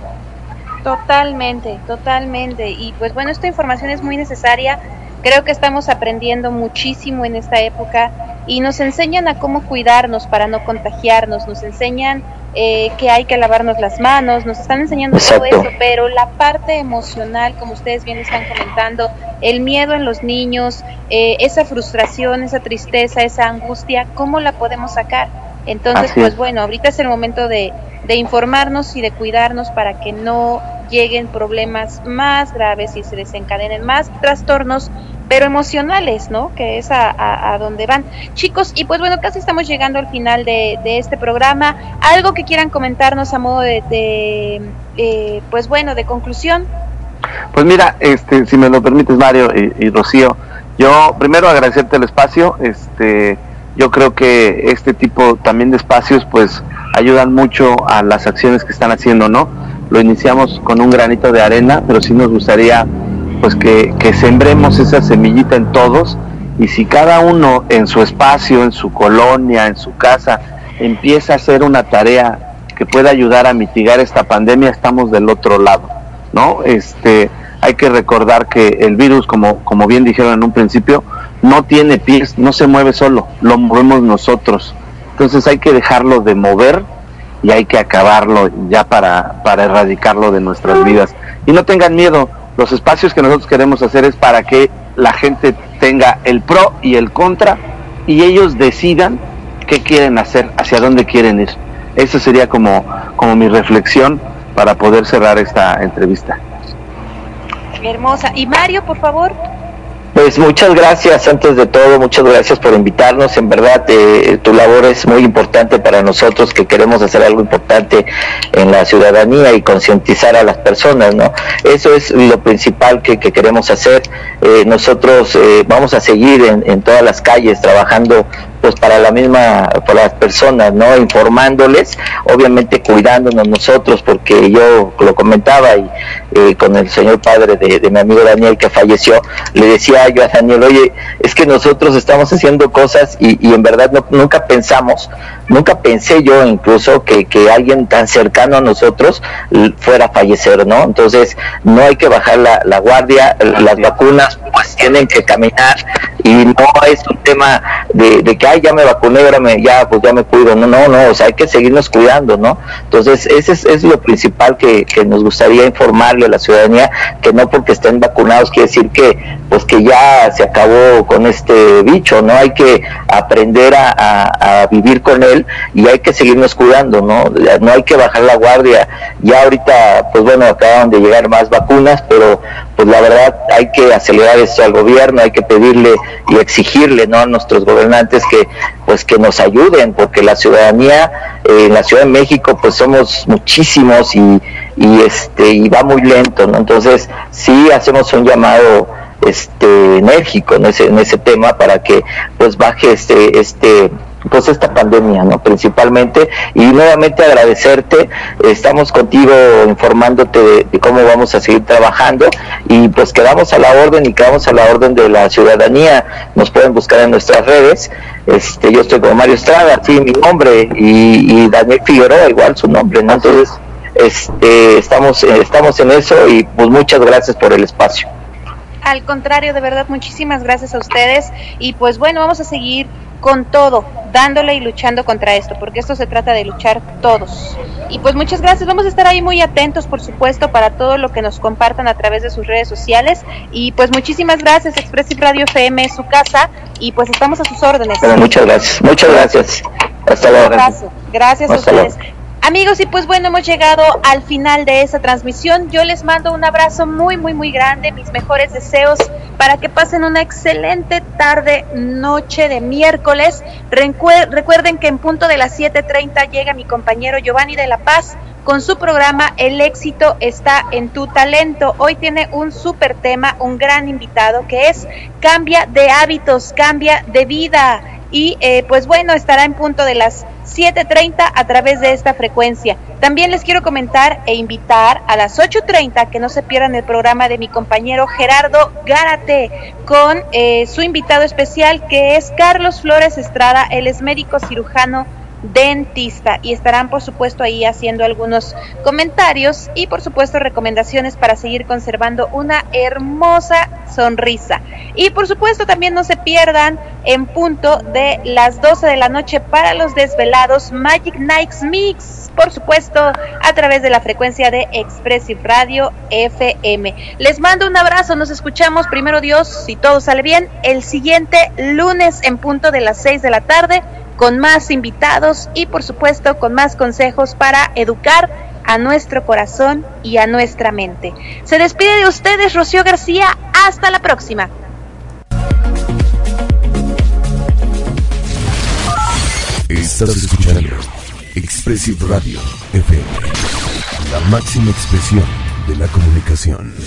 B: Totalmente, totalmente. Y pues bueno, esta información es muy necesaria. Creo que estamos aprendiendo muchísimo en esta época y nos enseñan a cómo cuidarnos para no contagiarnos, nos enseñan eh, que hay que lavarnos las manos, nos están enseñando Exacto. todo eso, pero la parte emocional, como ustedes bien están comentando, el miedo en los niños, eh, esa frustración, esa tristeza, esa angustia, ¿cómo la podemos sacar? Entonces, Así pues es. bueno, ahorita es el momento de, de informarnos y de cuidarnos para que no lleguen problemas más graves y se desencadenen más trastornos, pero emocionales, ¿no? Que es a, a, a donde van. Chicos, y pues bueno, casi estamos llegando al final de, de este programa. ¿Algo que quieran comentarnos a modo de, de eh, pues bueno, de conclusión?
E: Pues mira, este, si me lo permites, Mario y, y Rocío, yo primero agradecerte el espacio. Este, yo creo que este tipo también de espacios pues ayudan mucho a las acciones que están haciendo, ¿no? Lo iniciamos con un granito de arena, pero sí nos gustaría pues que, que sembremos esa semillita en todos, y si cada uno en su espacio, en su colonia, en su casa, empieza a hacer una tarea que pueda ayudar a mitigar esta pandemia, estamos del otro lado, ¿no? Este, hay que recordar que el virus, como, como bien dijeron en un principio, no tiene pies, no se mueve solo, lo movemos nosotros. Entonces hay que dejarlo de mover y hay que acabarlo ya para, para erradicarlo de nuestras vidas. Y no tengan miedo, los espacios que nosotros queremos hacer es para que la gente tenga el pro y el contra y ellos decidan qué quieren hacer, hacia dónde quieren ir. Esa sería como, como mi reflexión para poder cerrar esta entrevista.
B: Hermosa. Y Mario, por favor.
F: Pues muchas gracias, antes de todo, muchas gracias por invitarnos. En verdad, eh, tu labor es muy importante para nosotros que queremos hacer algo importante en la ciudadanía y concientizar a las personas, ¿no? Eso es lo principal que, que queremos hacer. Eh, nosotros eh, vamos a seguir en, en todas las calles trabajando pues para la misma, para las personas, ¿no? Informándoles, obviamente cuidándonos nosotros, porque yo lo comentaba y eh, con el señor padre de, de mi amigo Daniel que falleció, le decía yo a Daniel, oye, es que nosotros estamos haciendo cosas y, y en verdad no, nunca pensamos, nunca pensé yo incluso que, que alguien tan cercano a nosotros fuera a fallecer, ¿no? Entonces no hay que bajar la, la guardia, las vacunas pues tienen que caminar y no es un tema de, de que ay, ya me vacuné, ahora me, ya, pues ya me cuido, no, no, no, o sea, hay que seguirnos cuidando, ¿no? Entonces, ese es, es lo principal que, que nos gustaría informarle a la ciudadanía, que no porque estén vacunados quiere decir que, pues que ya se acabó con este bicho, ¿no? Hay que aprender a, a, a vivir con él y hay que seguirnos cuidando, ¿no? No hay que bajar la guardia, ya ahorita, pues bueno, acaban de llegar más vacunas, pero pues la verdad hay que acelerar esto al gobierno, hay que pedirle y exigirle, ¿no?, a nuestros gobernantes que pues que nos ayuden, porque la ciudadanía eh, en la Ciudad de México pues somos muchísimos y, y este y va muy lento, ¿no? Entonces sí hacemos un llamado este enérgico en ese en ese tema para que pues baje este este pues esta pandemia, ¿no? Principalmente, y nuevamente agradecerte, estamos contigo informándote de, de cómo vamos a seguir trabajando y pues quedamos a la orden y quedamos a la orden de la ciudadanía. Nos pueden buscar en nuestras redes, este yo estoy como Mario Estrada, sí, mi nombre, y, y Daniel Figueroa igual su nombre, ¿no? Entonces este estamos eh, estamos en eso y pues muchas gracias por el espacio.
B: Al contrario, de verdad, muchísimas gracias a ustedes y pues bueno, vamos a seguir con todo, dándole y luchando contra esto, porque esto se trata de luchar todos. Y pues muchas gracias, vamos a estar ahí muy atentos, por supuesto, para todo lo que nos compartan a través de sus redes sociales. Y pues muchísimas gracias, Expressive Radio F M es su casa y pues estamos a sus órdenes.
F: Bueno, muchas gracias, muchas gracias. Hasta luego.
B: Gracias, gracias a
F: Hasta
B: ustedes.
F: luego.
B: Amigos, y pues bueno, hemos llegado al final de esta transmisión. Yo les mando un abrazo muy, muy, muy grande, mis mejores deseos para que pasen una excelente tarde, noche de miércoles. Recuer- recuerden que en punto de las siete treinta llega mi compañero Giovanni de la Paz con su programa El éxito está en tu talento. Hoy tiene un súper tema, un gran invitado que es cambia de hábitos, cambia de vida. Y eh, pues bueno, estará en punto de las siete treinta a través de esta frecuencia. También les quiero comentar e invitar a las ocho treinta que no se pierdan el programa de mi compañero Gerardo Gárate con eh, su invitado especial que es Carlos Flores Estrada. Él es médico cirujano dentista y estarán por supuesto ahí haciendo algunos comentarios y por supuesto recomendaciones para seguir conservando una hermosa sonrisa. Y por supuesto también no se pierdan en punto de las doce de la noche para los desvelados Magic Nights Mix, por supuesto a través de la frecuencia de Expressive Radio F M. Les mando un abrazo, nos escuchamos primero Dios, si todo sale bien, el siguiente lunes en punto de las seis de la tarde con más invitados y por supuesto con más consejos para educar a nuestro corazón y a nuestra mente. Se despide de ustedes Rocío García, hasta la próxima.
A: Estás escuchando Expressive Radio F M, la máxima expresión de la comunicación.